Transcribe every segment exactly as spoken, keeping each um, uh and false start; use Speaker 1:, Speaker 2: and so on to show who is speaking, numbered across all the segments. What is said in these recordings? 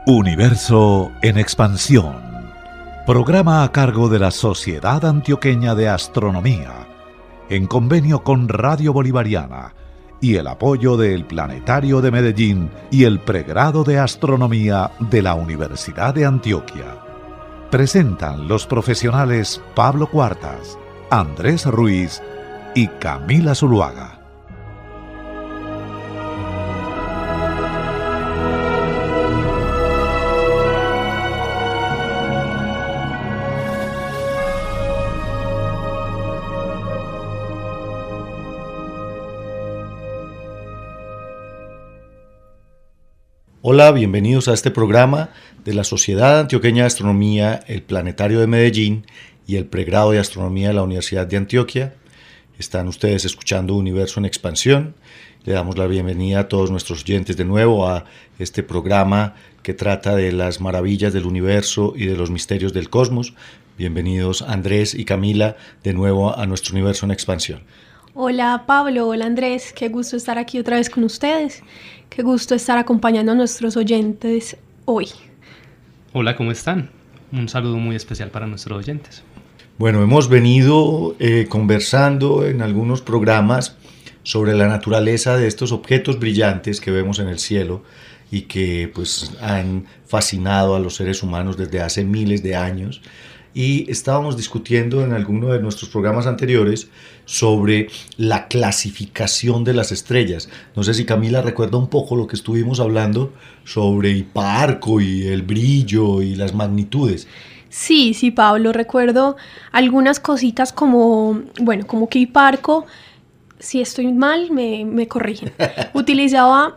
Speaker 1: Universo en expansión. Programa a cargo de la Sociedad Antioqueña de Astronomía, en convenio con Radio Bolivariana y el apoyo del Planetario de Medellín y el Pregrado de Astronomía de la Universidad de Antioquia. Presentan los profesionales Pablo Cuartas, Andrés Ruiz y Camila Zuluaga.
Speaker 2: Hola, bienvenidos a este programa de la Sociedad Antioqueña de Astronomía, el Planetario de Medellín y el Pregrado de Astronomía de la Universidad de Antioquia. Están ustedes escuchando Universo en Expansión. Le damos la bienvenida a todos nuestros oyentes de nuevo a este programa que trata de las maravillas del universo y de los misterios del cosmos. Bienvenidos Andrés y Camila de nuevo a nuestro Universo en Expansión.
Speaker 3: Hola Pablo, hola Andrés, qué gusto estar aquí otra vez con ustedes, qué gusto estar acompañando a nuestros oyentes hoy.
Speaker 4: Hola, ¿cómo están? Un saludo muy especial para nuestros oyentes.
Speaker 2: Bueno, hemos venido eh, conversando en algunos programas sobre la naturaleza de estos objetos brillantes que vemos en el cielo y que pues han fascinado a los seres humanos desde hace miles de años. Y estábamos discutiendo en alguno de nuestros programas anteriores sobre la clasificación de las estrellas. No sé si Camila recuerda un poco lo que estuvimos hablando sobre Hiparco y el brillo y las magnitudes.
Speaker 3: Sí, sí, Pablo, recuerdo algunas cositas como, bueno, como que Hiparco, si estoy mal, me, me corrigen, utilizaba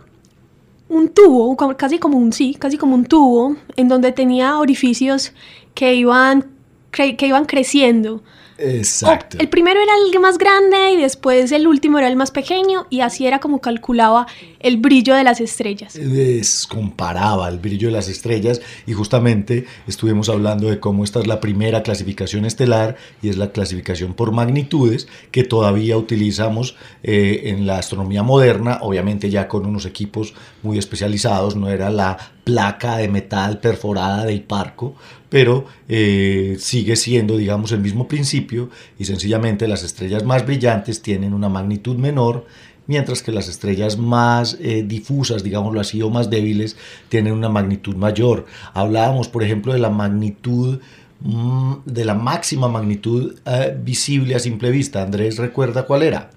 Speaker 3: un tubo, casi como un, sí, casi como un tubo, en donde tenía orificios que iban que iban creciendo.
Speaker 2: Exacto.
Speaker 3: O el primero era el más grande y después el último era el más pequeño y así era como calculaba el brillo de las estrellas.
Speaker 2: Es, comparaba el brillo de las estrellas y justamente estuvimos hablando de cómo esta es la primera clasificación estelar y es la clasificación por magnitudes que todavía utilizamos eh, en la astronomía moderna, obviamente ya con unos equipos muy especializados, no era la placa de metal perforada de Hiparco, pero eh, sigue siendo, digamos, el mismo principio y sencillamente las estrellas más brillantes tienen una magnitud menor, mientras que las estrellas más eh, difusas, digámoslo así, o más débiles, tienen una magnitud mayor. Hablábamos, por ejemplo, de la magnitud, mmm, de la máxima magnitud eh, visible a simple vista. Andrés, ¿recuerda cuál era?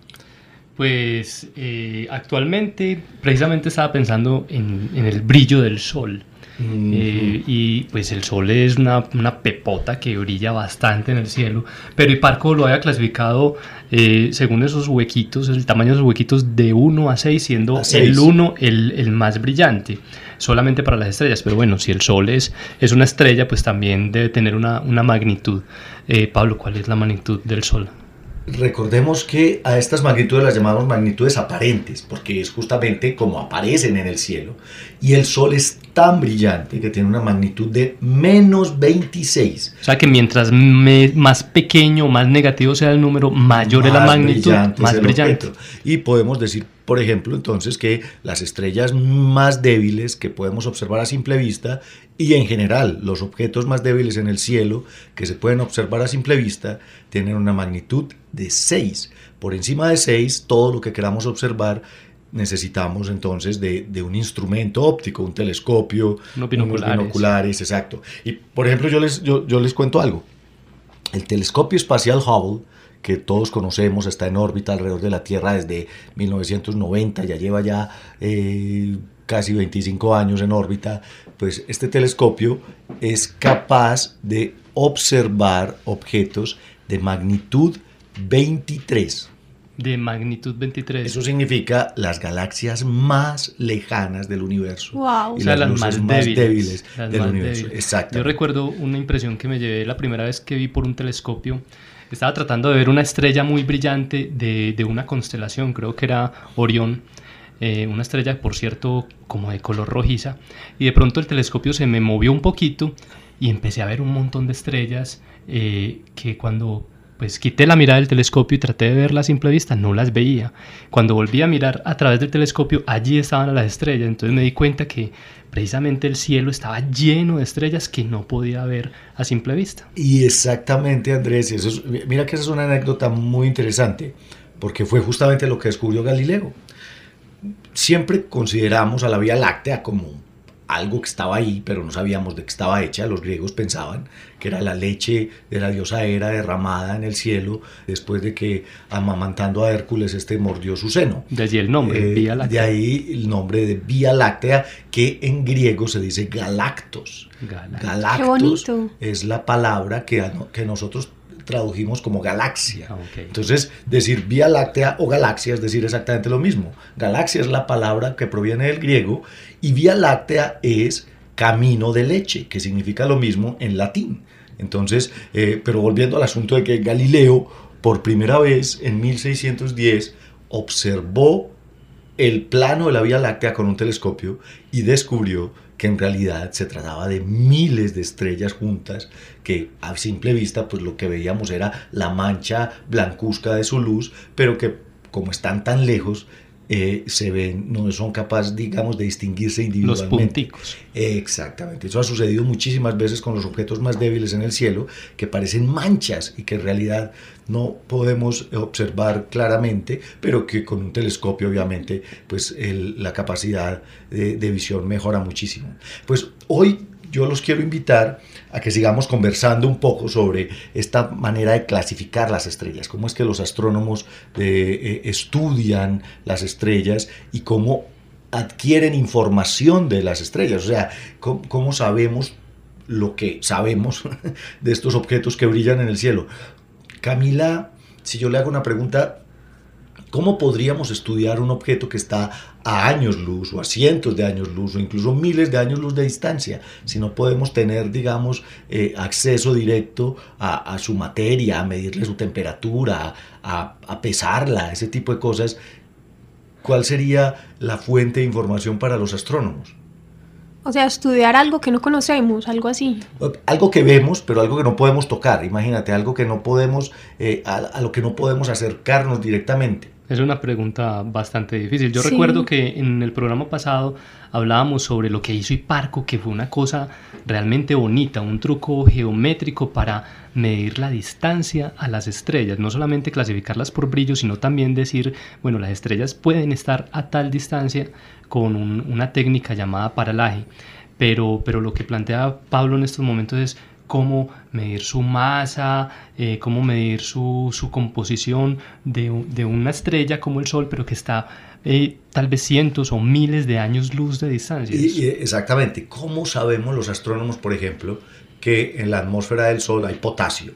Speaker 4: Pues eh, actualmente precisamente estaba pensando en, en el brillo del Sol. Uh-huh. eh, y pues el Sol es una, una pepota que brilla bastante en el cielo, pero Hiparco lo había clasificado eh, según esos huequitos, el tamaño de esos huequitos de uno a seis, siendo a seis. El uno el, el más brillante, solamente para las estrellas. Pero bueno, si el Sol es, es una estrella, pues también debe tener una, una magnitud. eh, Pablo, ¿cuál es la magnitud del Sol?
Speaker 2: Recordemos que a estas magnitudes las llamamos magnitudes aparentes, porque es justamente como aparecen en el cielo, y el Sol es tan brillante que tiene una magnitud de menos veintiséis.
Speaker 4: O sea que mientras me, más pequeño, más negativo sea el número, mayor es la magnitud, más brillante.
Speaker 2: Objeto. Y podemos decir, por ejemplo, entonces que las estrellas más débiles que podemos observar a simple vista y en general los objetos más débiles en el cielo que se pueden observar a simple vista tienen una magnitud de seis. Por encima de seis, todo lo que queramos observar necesitamos entonces de, de un instrumento óptico, un telescopio,
Speaker 4: unos binoculares.
Speaker 2: unos binoculares, exacto. Y por ejemplo, yo les, yo, yo les cuento algo. El telescopio espacial Hubble, que todos conocemos, está en órbita alrededor de la Tierra desde mil novecientos noventa, ya lleva ya eh, casi veinticinco años en órbita, pues este telescopio es capaz de observar objetos de magnitud veintitrés.
Speaker 4: De magnitud veintitrés.
Speaker 2: Eso significa las galaxias más lejanas del universo.
Speaker 3: Wow.
Speaker 2: Y
Speaker 4: o sea,
Speaker 2: las,
Speaker 4: las
Speaker 2: luces
Speaker 4: más
Speaker 2: más
Speaker 4: débiles,
Speaker 2: débiles
Speaker 4: las
Speaker 2: del
Speaker 4: más
Speaker 2: universo.
Speaker 4: Débiles.
Speaker 2: Exacto.
Speaker 4: Yo recuerdo una impresión que me llevé la primera vez que vi por un telescopio. Estaba tratando de ver una estrella muy brillante de, de una constelación, creo que era Orión. Eh, una estrella, por cierto, como de color rojiza. Y de pronto el telescopio se me movió un poquito y empecé a ver un montón de estrellas eh, que cuando pues quité la mirada del telescopio y traté de verlas a simple vista, no las veía. Cuando volví a mirar a través del telescopio, allí estaban las estrellas, entonces me di cuenta que precisamente el cielo estaba lleno de estrellas que no podía ver a simple vista.
Speaker 2: Y exactamente, Andrés, eso es, mira que esa es una anécdota muy interesante, porque fue justamente lo que descubrió Galileo. Siempre consideramos a la Vía Láctea como algo que estaba ahí, pero no sabíamos de qué estaba hecha. Los griegos pensaban que era la leche de la diosa Hera derramada en el cielo después de que, amamantando a Hércules, este mordió su seno.
Speaker 4: De allí el nombre,
Speaker 2: eh,
Speaker 4: Vía Láctea.
Speaker 2: De ahí el nombre de Vía Láctea, que en griego se dice galactos.
Speaker 4: Galactos.
Speaker 2: Galactos
Speaker 3: Qué bonito.
Speaker 2: es la palabra que, que nosotros tradujimos como galaxia.
Speaker 4: Okay.
Speaker 2: Entonces, decir Vía Láctea o galaxia es decir exactamente lo mismo. Galaxia es la palabra que proviene del griego y Vía Láctea es camino de leche, que significa lo mismo en latín. Entonces, eh, pero volviendo al asunto de que Galileo, por primera vez en mil seiscientos diez, observó el plano de la Vía Láctea con un telescopio y descubrió que en realidad se trataba de miles de estrellas juntas, que a simple vista pues lo que veíamos era la mancha blancuzca de su luz, pero que como están tan lejos, eh, se ven, no son capaces, digamos, de distinguirse individualmente.
Speaker 4: Los punticos.
Speaker 2: Exactamente. Eso ha sucedido muchísimas veces con los objetos más débiles en el cielo, que parecen manchas y que en realidad no podemos observar claramente, pero que con un telescopio obviamente pues el, la capacidad de, de visión mejora muchísimo. Pues hoy yo los quiero invitar a que sigamos conversando un poco sobre esta manera de clasificar las estrellas, cómo es que los astrónomos eh, eh, estudian las estrellas y cómo adquieren información de las estrellas, o sea, cómo, cómo sabemos lo que sabemos de estos objetos que brillan en el cielo. Camila, si yo le hago una pregunta, ¿cómo podríamos estudiar un objeto que está a años luz o a cientos de años luz o incluso miles de años luz de distancia si no podemos tener, digamos, eh, acceso directo a, a su materia, a medirle su temperatura, a, a pesarla, ese tipo de cosas? ¿Cuál sería la fuente de información para los astrónomos?
Speaker 3: O sea, estudiar algo que no conocemos, algo así.
Speaker 2: Algo que vemos, pero algo que no podemos tocar. Imagínate, algo que no podemos, eh, a, a lo que no podemos acercarnos directamente.
Speaker 4: Es una pregunta bastante difícil. Yo
Speaker 3: Sí.
Speaker 4: recuerdo que en el programa pasado hablábamos sobre lo que hizo Hiparco, que fue una cosa realmente bonita, un truco geométrico para medir la distancia a las estrellas, no solamente clasificarlas por brillo, sino también decir, bueno, las estrellas pueden estar a tal distancia con un, una técnica llamada paralaje, pero, pero lo que plantea Pablo en estos momentos es cómo medir su masa, eh, cómo medir su, su composición de, de una estrella como el Sol, pero que está eh, tal vez cientos o miles de años luz de distancia.
Speaker 2: Y, y exactamente, ¿cómo sabemos los astrónomos, por ejemplo, que en la atmósfera del Sol hay potasio,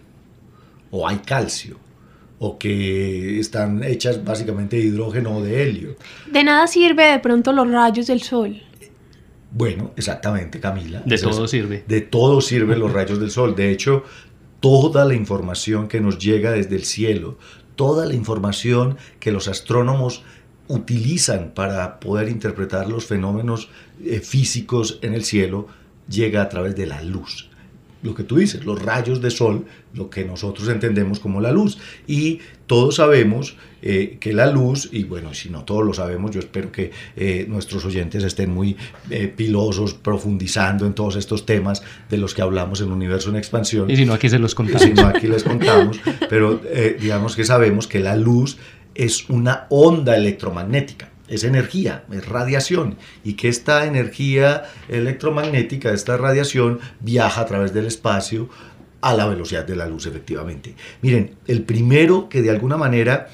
Speaker 2: o hay calcio, o que están hechas básicamente de hidrógeno o de helio?
Speaker 3: De nada sirve de pronto los rayos del sol.
Speaker 2: Bueno, exactamente, Camila.
Speaker 4: De
Speaker 2: Eso
Speaker 4: todo
Speaker 2: es,
Speaker 4: sirve.
Speaker 2: De todo sirven los rayos del sol. De hecho, toda la información que nos llega desde el cielo, toda la información que los astrónomos utilizan para poder interpretar los fenómenos eh, físicos en el cielo, llega a través de la luz. Lo que tú dices, los rayos de sol, lo que nosotros entendemos como la luz. Y todos sabemos eh, que la luz, y bueno, si no todos lo sabemos, yo espero que eh, nuestros oyentes estén muy eh, pilosos, profundizando en todos estos temas de los que hablamos en Universo en Expansión.
Speaker 4: Y si no, aquí se los contamos.
Speaker 2: Si no, aquí les contamos, pero eh, digamos que sabemos que la luz es una onda electromagnética. Es energía, es radiación, y que esta energía electromagnética, esta radiación, viaja a través del espacio a la velocidad de la luz, efectivamente. Miren, el primero que de alguna manera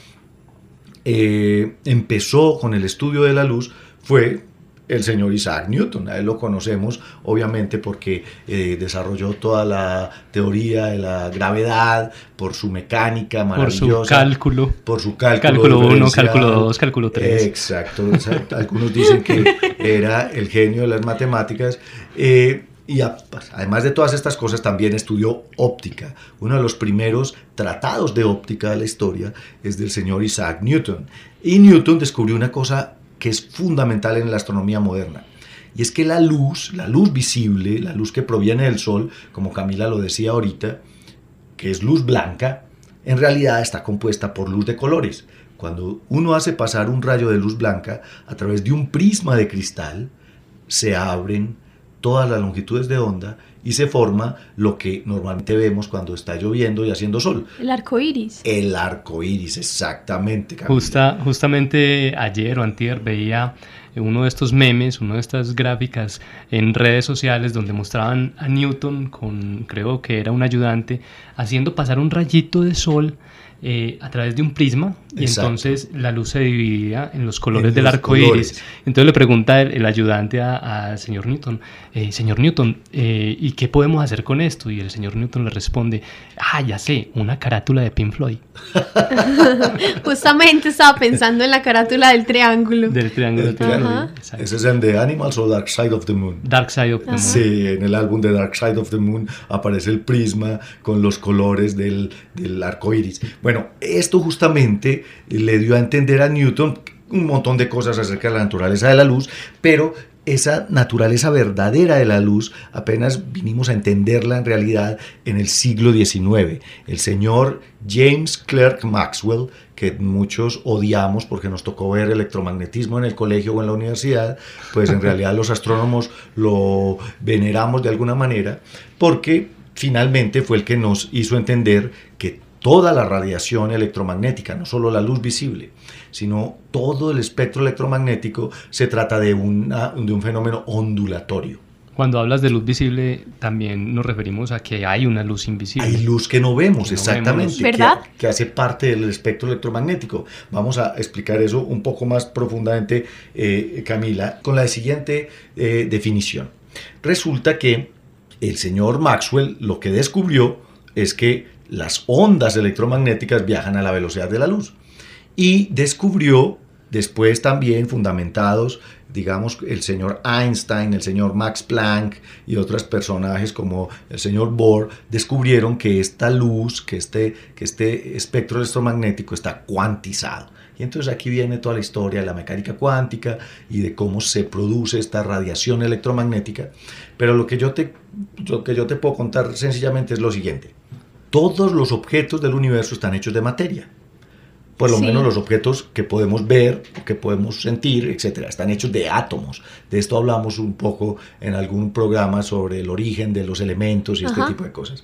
Speaker 2: eh, empezó con el estudio de la luz fue el señor Isaac Newton. A él lo conocemos obviamente porque eh, desarrolló toda la teoría de la gravedad, por su mecánica maravillosa,
Speaker 4: por su cálculo,
Speaker 2: por su cálculo
Speaker 4: cálculo uno, cálculo dos, cálculo tres.
Speaker 2: Exacto, exacto. Algunos dicen que era el genio de las matemáticas. Eh, y a, además de todas estas cosas, también estudió óptica. Uno de los primeros tratados de óptica de la historia es del señor Isaac Newton. Y Newton descubrió una cosa que es fundamental en la astronomía moderna, y es que la luz, la luz visible, la luz que proviene del Sol, como Camila lo decía ahorita, que es luz blanca, en realidad está compuesta por luz de colores. Cuando uno hace pasar un rayo de luz blanca a través de un prisma de cristal, se abren todas las longitudes de onda y se forma lo que normalmente vemos cuando está lloviendo y haciendo sol.
Speaker 3: El arco iris.
Speaker 2: El arco iris, exactamente. Camila.
Speaker 4: Justa, justamente ayer o antier veía uno de estos memes, una de estas gráficas en redes sociales donde mostraban a Newton con, creo que era un ayudante, haciendo pasar un rayito de sol Eh, a través de un prisma y Exacto. entonces la luz se dividía en los colores en del los arco colores. iris. Entonces le pregunta el, el ayudante al señor Newton, eh, señor Newton, eh, ¿y qué podemos hacer con esto? Y el señor Newton le responde, ah, ya sé, una carátula de Pink Floyd.
Speaker 3: Justamente estaba pensando en la carátula del triángulo.
Speaker 4: Del triángulo de Pink Floyd.
Speaker 2: ¿Ese es en The Animals o Dark Side of the Moon?
Speaker 4: Dark Side of the Moon.
Speaker 2: Sí, en el álbum de Dark Side of the Moon aparece el prisma con los colores del, del arco iris. Bueno, esto justamente le dio a entender a Newton un montón de cosas acerca de la naturaleza de la luz, pero esa naturaleza verdadera de la luz apenas vinimos a entenderla en realidad en el siglo diecinueve. El señor James Clerk Maxwell, que muchos odiamos porque nos tocó ver electromagnetismo en el colegio o en la universidad, pues en realidad los astrónomos lo veneramos de alguna manera, porque finalmente fue el que nos hizo entender que toda la radiación electromagnética, no solo la luz visible, sino todo el espectro electromagnético, se trata de, una, de un fenómeno ondulatorio.
Speaker 4: Cuando hablas de luz visible, también nos referimos a que hay una luz invisible.
Speaker 2: Hay luz que no vemos, que no exactamente,
Speaker 3: vemos. ¿Verdad?
Speaker 2: Que, que hace parte del espectro electromagnético. Vamos a explicar eso un poco más profundamente, eh, Camila, con la siguiente eh, definición. Resulta que el señor Maxwell lo que descubrió es que las ondas electromagnéticas viajan a la velocidad de la luz y descubrió después también, fundamentados, digamos, el señor Einstein, el señor Max Planck y otros personajes como el señor Bohr, descubrieron que esta luz, que este, que este espectro electromagnético está cuantizado. Y entonces aquí viene toda la historia de la mecánica cuántica y de cómo se produce esta radiación electromagnética. Pero lo que yo te, lo que yo te puedo contar sencillamente es lo siguiente. Todos los objetos del universo están hechos de materia. Por lo sí. menos los objetos que podemos ver, que podemos sentir, etcétera, están hechos de átomos. De esto hablamos un poco en algún programa sobre el origen de los elementos y Ajá. este tipo de cosas.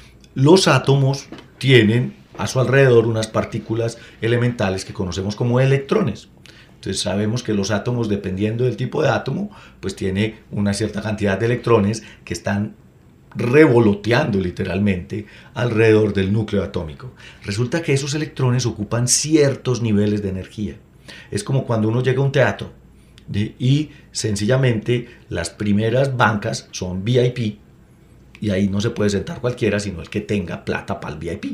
Speaker 2: Los átomos tienen a su alrededor unas partículas elementales que conocemos como electrones. Entonces sabemos que los átomos, dependiendo del tipo de átomo, pues tiene una cierta cantidad de electrones que están revoloteando literalmente alrededor del núcleo atómico. Resulta que esos electrones ocupan ciertos niveles de energía. Es como cuando uno llega a un teatro ¿sí? y sencillamente las primeras bancas son V I P y ahí no se puede sentar cualquiera sino el que tenga plata para el V I P.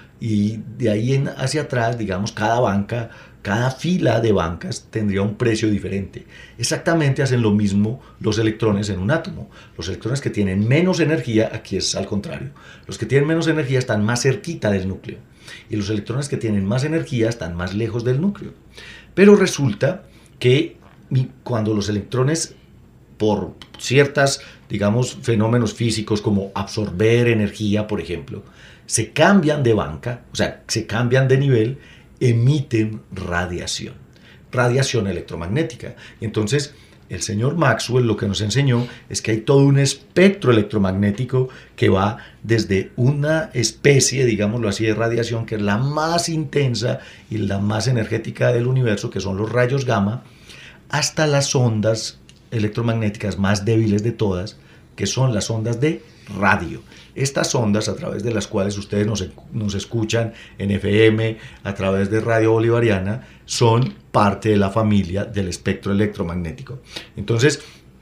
Speaker 2: Y de ahí en hacia atrás, digamos, cada banca, cada fila de bancas tendría un precio diferente. Exactamente hacen lo mismo los electrones en un átomo. Los electrones que tienen menos energía, aquí es al contrario. Los que tienen menos energía están más cerquita del núcleo. Y los electrones que tienen más energía están más lejos del núcleo. Pero resulta que cuando los electrones, por ciertas, digamos, fenómenos físicos como absorber energía, por ejemplo, se cambian de banca, o sea, se cambian de nivel, emiten radiación, radiación electromagnética. Entonces, el señor Maxwell lo que nos enseñó es que hay todo un espectro electromagnético que va desde una especie, digámoslo así, de radiación que es la más intensa y la más energética del universo, que son los rayos gamma, hasta las ondas electromagnéticas más débiles de todas, que son las ondas de radio. Estas ondas a través de las cuales ustedes nos, nos escuchan en F M, a través de Radio Bolivariana, son parte de la familia del espectro electromagnético. Entonces,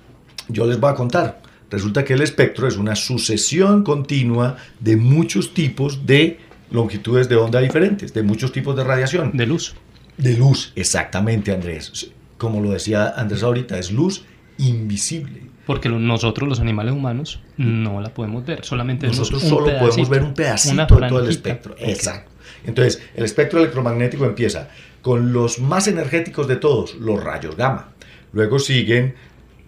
Speaker 2: yo les voy a contar. Resulta que el espectro es una sucesión continua de muchos tipos de longitudes de onda diferentes, de muchos tipos de radiación.
Speaker 4: De luz.
Speaker 2: De luz, exactamente, Andrés. Como lo decía Andrés ahorita, es luz invisible.
Speaker 4: Porque nosotros, los animales humanos, no la podemos ver. Solamente
Speaker 2: nosotros
Speaker 4: un
Speaker 2: solo
Speaker 4: pedacito,
Speaker 2: podemos ver un pedacito de todo el espectro. Okay. Exacto. Entonces, el espectro electromagnético empieza con los más energéticos de todos, los rayos gamma. Luego siguen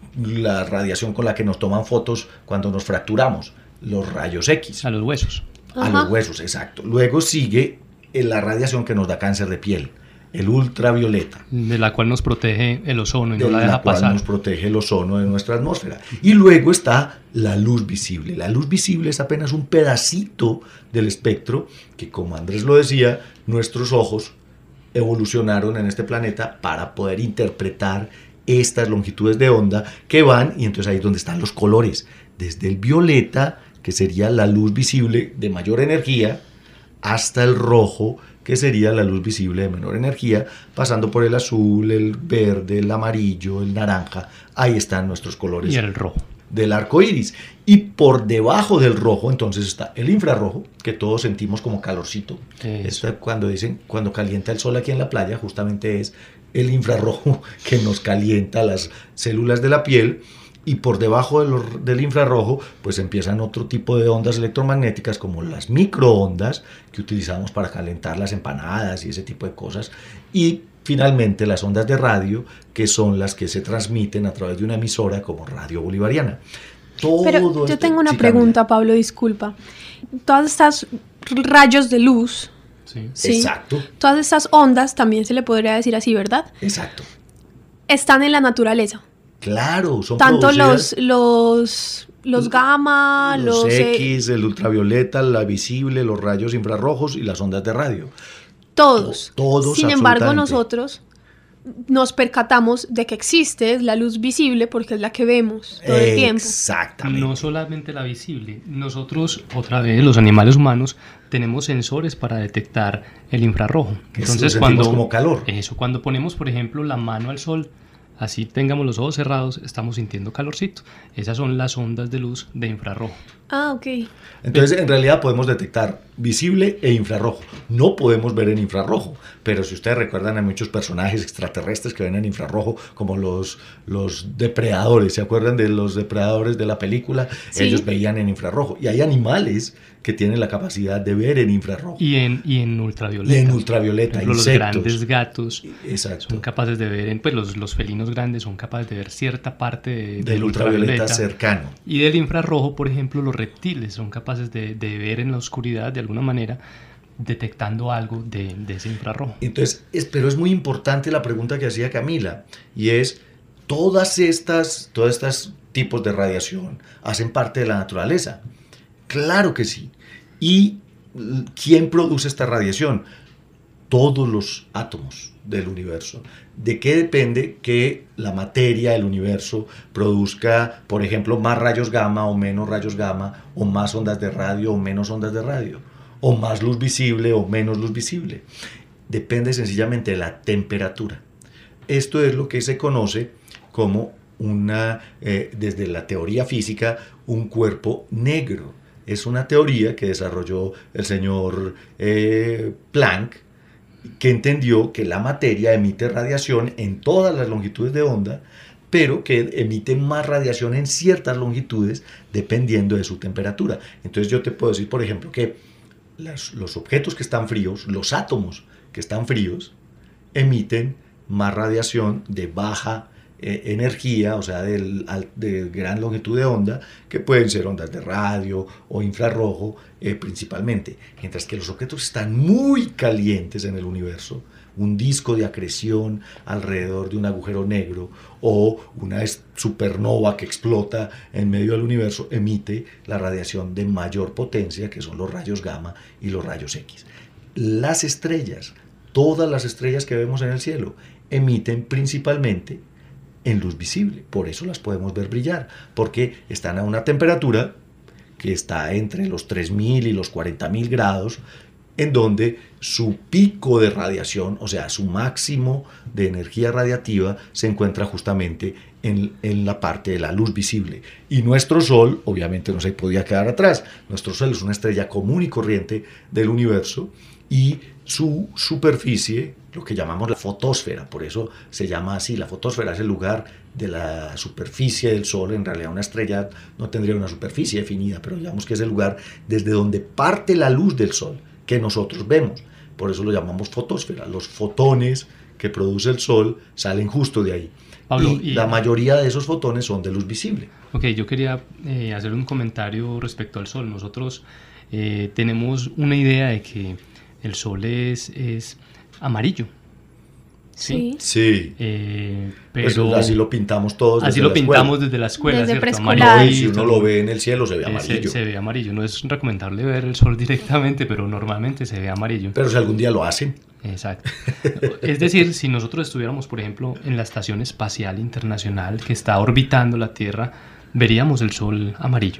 Speaker 2: la radiación con la que nos toman fotos cuando nos fracturamos, los rayos X.
Speaker 4: A los huesos.
Speaker 2: A los huesos, exacto. Luego sigue la radiación que nos da cáncer de piel, el ultravioleta.
Speaker 4: De la cual nos protege el ozono y no la
Speaker 2: De
Speaker 4: deja
Speaker 2: la cual
Speaker 4: pasar.
Speaker 2: nos protege el ozono de nuestra atmósfera. Y luego está la luz visible. La luz visible es apenas un pedacito del espectro que, como Andrés lo decía, nuestros ojos evolucionaron en este planeta para poder interpretar estas longitudes de onda que van, y entonces ahí es donde están los colores, desde el violeta, que sería la luz visible de mayor energía, hasta el rojo, que sería la luz visible de menor energía, pasando por el azul, el verde, el amarillo, el naranja. Ahí están nuestros colores.
Speaker 4: Y el rojo.
Speaker 2: Del arco iris. Y por debajo del rojo, entonces, está el infrarrojo, que todos sentimos como calorcito. Esto, cuando dicen, cuando calienta el sol aquí en la playa, justamente es el infrarrojo que nos calienta las células de la piel. Y por debajo de los, del infrarrojo, pues empiezan otro tipo de ondas electromagnéticas, como las microondas, que utilizamos para calentar las empanadas y ese tipo de cosas. Y finalmente las ondas de radio, que son las que se transmiten a través de una emisora como Radio Bolivariana. Todo
Speaker 3: Pero yo
Speaker 2: este,
Speaker 3: tengo una
Speaker 2: sí,
Speaker 3: pregunta,
Speaker 2: Camila.
Speaker 3: Pablo, disculpa. Todas estas rayos de luz,
Speaker 4: Sí.
Speaker 3: ¿sí?
Speaker 2: Exacto,
Speaker 3: Todas estas ondas, también se le podría decir así, ¿verdad?
Speaker 2: exacto.
Speaker 3: Están en la naturaleza.
Speaker 2: Claro, son
Speaker 3: Tanto los,
Speaker 2: producidas-
Speaker 3: los, los gamma,
Speaker 2: los
Speaker 3: los... eh,
Speaker 2: X, el ultravioleta, la visible, los rayos infrarrojos y las ondas de radio.
Speaker 3: todos.
Speaker 2: Todos,
Speaker 3: Sin embargo,
Speaker 2: absolutamente.
Speaker 3: nosotros nos percatamos de que existe la luz visible porque es la que vemos todo el tiempo.
Speaker 2: Exactamente.
Speaker 4: No solamente la visible. Nosotros, otra vez, los animales humanos, tenemos sensores para detectar el infrarrojo.
Speaker 2: Que
Speaker 4: Entonces,
Speaker 2: lo sentimos
Speaker 4: cuando
Speaker 2: como calor.
Speaker 4: Eso, cuando ponemos, por ejemplo, la mano al sol, así tengamos los ojos cerrados, estamos sintiendo calorcito. Esas son las ondas de luz de infrarrojo.
Speaker 3: Ah, ok.
Speaker 2: Entonces, en realidad podemos detectar visible e infrarrojo. No podemos ver en infrarrojo, pero si ustedes recuerdan, hay muchos personajes extraterrestres que ven en infrarrojo, como los, los depredadores. ¿Se acuerdan de los depredadores de la película?
Speaker 3: Sí.
Speaker 2: Ellos veían en infrarrojo. Y hay animales que tienen la capacidad de ver en infrarrojo.
Speaker 4: Y en, y en ultravioleta.
Speaker 2: Y en ultravioleta,
Speaker 4: Por ejemplo, los
Speaker 2: insectos.
Speaker 4: grandes gatos
Speaker 2: Exacto.
Speaker 4: son capaces de ver, en, pues los, los felinos grandes son capaces de ver cierta parte de-
Speaker 2: Del ultravioleta cercano.
Speaker 4: Y del infrarrojo, por ejemplo, los reptiles son capaces de, de ver en la oscuridad de alguna manera, detectando algo de, de ese infrarrojo.
Speaker 2: Entonces, es, pero es muy importante la pregunta que hacía Camila, y es, todas estas, todos estos tipos de radiación hacen parte de la naturaleza. Claro que sí. ¿Y quién produce esta radiación? Todos los átomos del universo. ¿De qué depende que la materia del universo produzca, por ejemplo, más rayos gamma o menos rayos gamma, o más ondas de radio o menos ondas de radio, o más luz visible o menos luz visible? Depende sencillamente de la temperatura. Esto es lo que se conoce como una, eh, desde la teoría física, un cuerpo negro. Es una teoría que desarrolló el señor eh, Planck, que entendió que la materia emite radiación en todas las longitudes de onda, pero que emite más radiación en ciertas longitudes dependiendo de su temperatura. Entonces yo te puedo decir, por ejemplo, que las, los objetos que están fríos, los átomos que están fríos, emiten más radiación de baja eh, energía, o sea, del, al, de gran longitud de onda, que pueden ser ondas de radio o infrarrojo eh, principalmente. Mientras que los objetos están muy calientes en el universo, un disco de acreción alrededor de un agujero negro o una supernova que explota en medio del universo, emite la radiación de mayor potencia, que son los rayos gamma y los rayos X. Las estrellas, todas las estrellas que vemos en el cielo, emiten principalmente en luz visible, por eso las podemos ver brillar, porque están a una temperatura que está entre los tres mil y los cuarenta mil grados, en donde su pico de radiación, o sea, su máximo de energía radiativa, se encuentra justamente en, en la parte de la luz visible. Y nuestro Sol, obviamente, no se podía quedar atrás. Nuestro Sol es una estrella común y corriente del universo, y su superficie, lo que llamamos la fotosfera, por eso se llama así. La fotosfera es el lugar de la superficie del Sol. En realidad una estrella no tendría una superficie definida, pero digamos que es el lugar desde donde parte la luz del Sol que nosotros vemos. Por eso lo llamamos fotosfera. Los fotones que produce el Sol salen justo de ahí.
Speaker 4: Pablo,
Speaker 2: y,
Speaker 4: y
Speaker 2: la mayoría de esos fotones son de luz visible.
Speaker 4: Ok, yo quería eh, hacer un comentario respecto al Sol. Nosotros eh, tenemos una idea de que el Sol es, es amarillo. Sí.
Speaker 2: Sí.
Speaker 4: Eh,
Speaker 2: pero
Speaker 4: pero
Speaker 2: así lo pintamos todos.
Speaker 4: Así lo pintamos desde la escuela,
Speaker 3: desde
Speaker 4: ¿cierto?
Speaker 3: preescolar.
Speaker 4: Amarillo.
Speaker 2: Y si uno lo ve en el cielo, se ve amarillo.
Speaker 4: Se, se ve amarillo. No es recomendable ver el Sol directamente, pero normalmente se ve amarillo.
Speaker 2: Pero si algún día lo hacen.
Speaker 4: Exacto. Es decir, si nosotros estuviéramos, por ejemplo, en la Estación Espacial Internacional que está orbitando la Tierra, veríamos el Sol amarillo.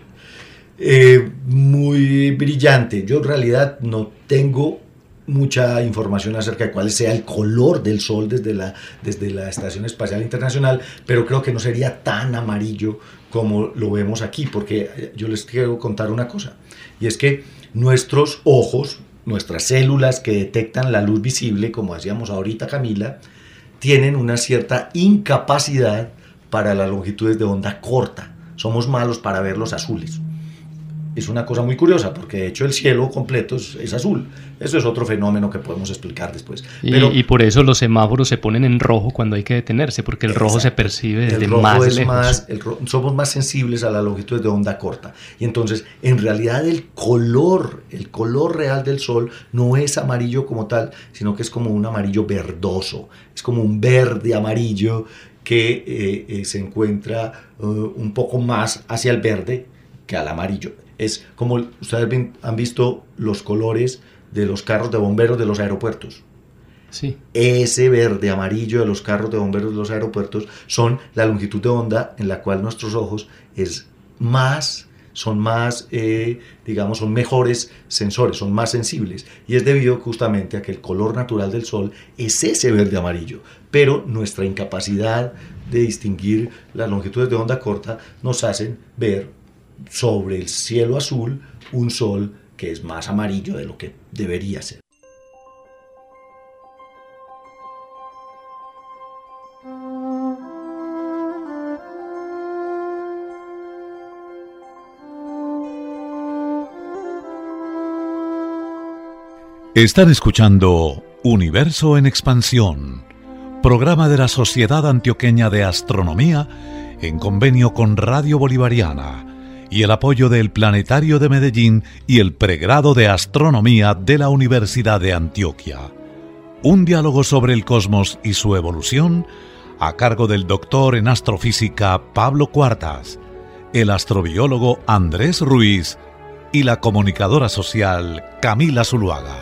Speaker 2: Eh, muy brillante. Yo en realidad no tengo mucha información acerca de cuál sea el color del Sol desde la, desde la Estación Espacial Internacional, pero creo que no sería tan amarillo como lo vemos aquí, porque yo les quiero contar una cosa, y es que nuestros ojos, nuestras células que detectan la luz visible, como decíamos ahorita Camila, tienen una cierta incapacidad para las longitudes de onda corta. Somos malos para ver los azules. Es una cosa muy curiosa, porque de hecho el cielo completo es, es azul. Eso es otro fenómeno que podemos explicar después.
Speaker 4: Y,
Speaker 2: Pero,
Speaker 4: y por eso los semáforos se ponen en rojo cuando hay que detenerse, porque el
Speaker 2: exacto.
Speaker 4: rojo se percibe desde
Speaker 2: el rojo
Speaker 4: más
Speaker 2: es
Speaker 4: lejos.
Speaker 2: Más, el ro- somos más sensibles a las longitudes de onda corta. Y entonces, en realidad, el color, el color real del Sol no es amarillo como tal, sino que es como un amarillo verdoso. Es como un verde amarillo que eh, eh, se encuentra uh, un poco más hacia el verde que al amarillo. Es como, ustedes ven, han visto los colores de los carros de bomberos de los aeropuertos.
Speaker 4: Sí.
Speaker 2: Ese verde amarillo de los carros de bomberos de los aeropuertos son la longitud de onda en la cual nuestros ojos es más, son más, eh, digamos, son mejores sensores, son más sensibles. Y es debido justamente a que el color natural del Sol es ese verde amarillo. Pero nuestra incapacidad de distinguir las longitudes de onda corta nos hacen ver sobre el cielo azul un Sol que es más amarillo de lo que debería ser.
Speaker 1: Están escuchando Universo en Expansión, programa de la Sociedad Antioqueña de Astronomía en convenio con Radio Bolivariana y el apoyo del Planetario de Medellín y el Pregrado de Astronomía de la Universidad de Antioquia. Un diálogo sobre el cosmos y su evolución a cargo del doctor en astrofísica Pablo Cuartas, el astrobiólogo Andrés Ruiz y la comunicadora social Camila Zuluaga.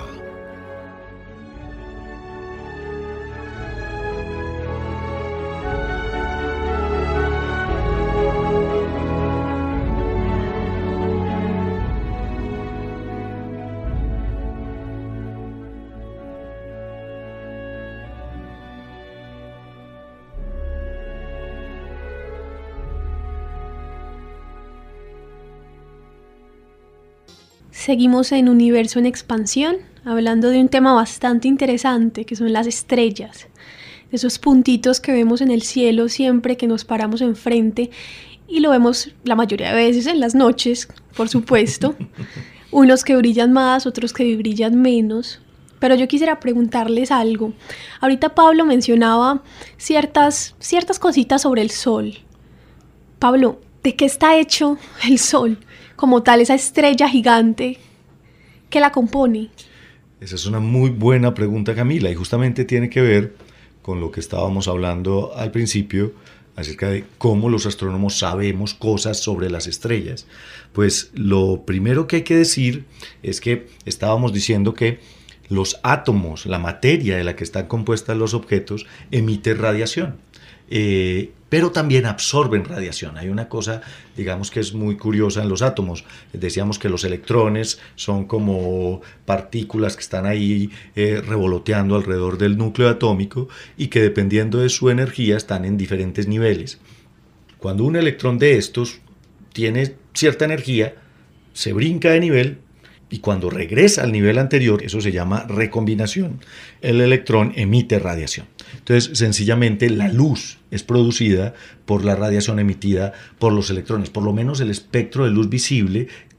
Speaker 3: Seguimos en Universo en Expansión, hablando de un tema bastante interesante, que son las estrellas. Esos puntitos que vemos en el cielo siempre que nos paramos enfrente, y lo vemos la mayoría de veces en las noches, por supuesto. Unos que brillan más, otros que brillan menos. Pero yo quisiera preguntarles algo. Ahorita Pablo mencionaba ciertas, ciertas cositas sobre el Sol. Pablo, ¿de qué está hecho el Sol? Como tal, esa estrella gigante que la compone.
Speaker 2: Esa es una muy buena pregunta, Camila, y justamente tiene que ver con lo que estábamos hablando al principio acerca de cómo los astrónomos sabemos cosas sobre las estrellas. Pues lo primero que hay que decir es que estábamos diciendo que los átomos, la materia de la que están compuestas los objetos, emite radiación. Eh, pero también absorben radiación. Hay una cosa, digamos, que es muy curiosa en los átomos. Decíamos que los electrones son como partículas que están ahí eh, revoloteando alrededor del núcleo atómico y que dependiendo de su energía están en diferentes niveles. Cuando un electrón de estos tiene cierta energía, se brinca de nivel y cuando regresa al nivel anterior, eso se llama recombinación, el electrón emite radiación. Entonces, sencillamente, la luz es producida por la radiación emitida por los electrones. Por lo menos el espectro de luz visible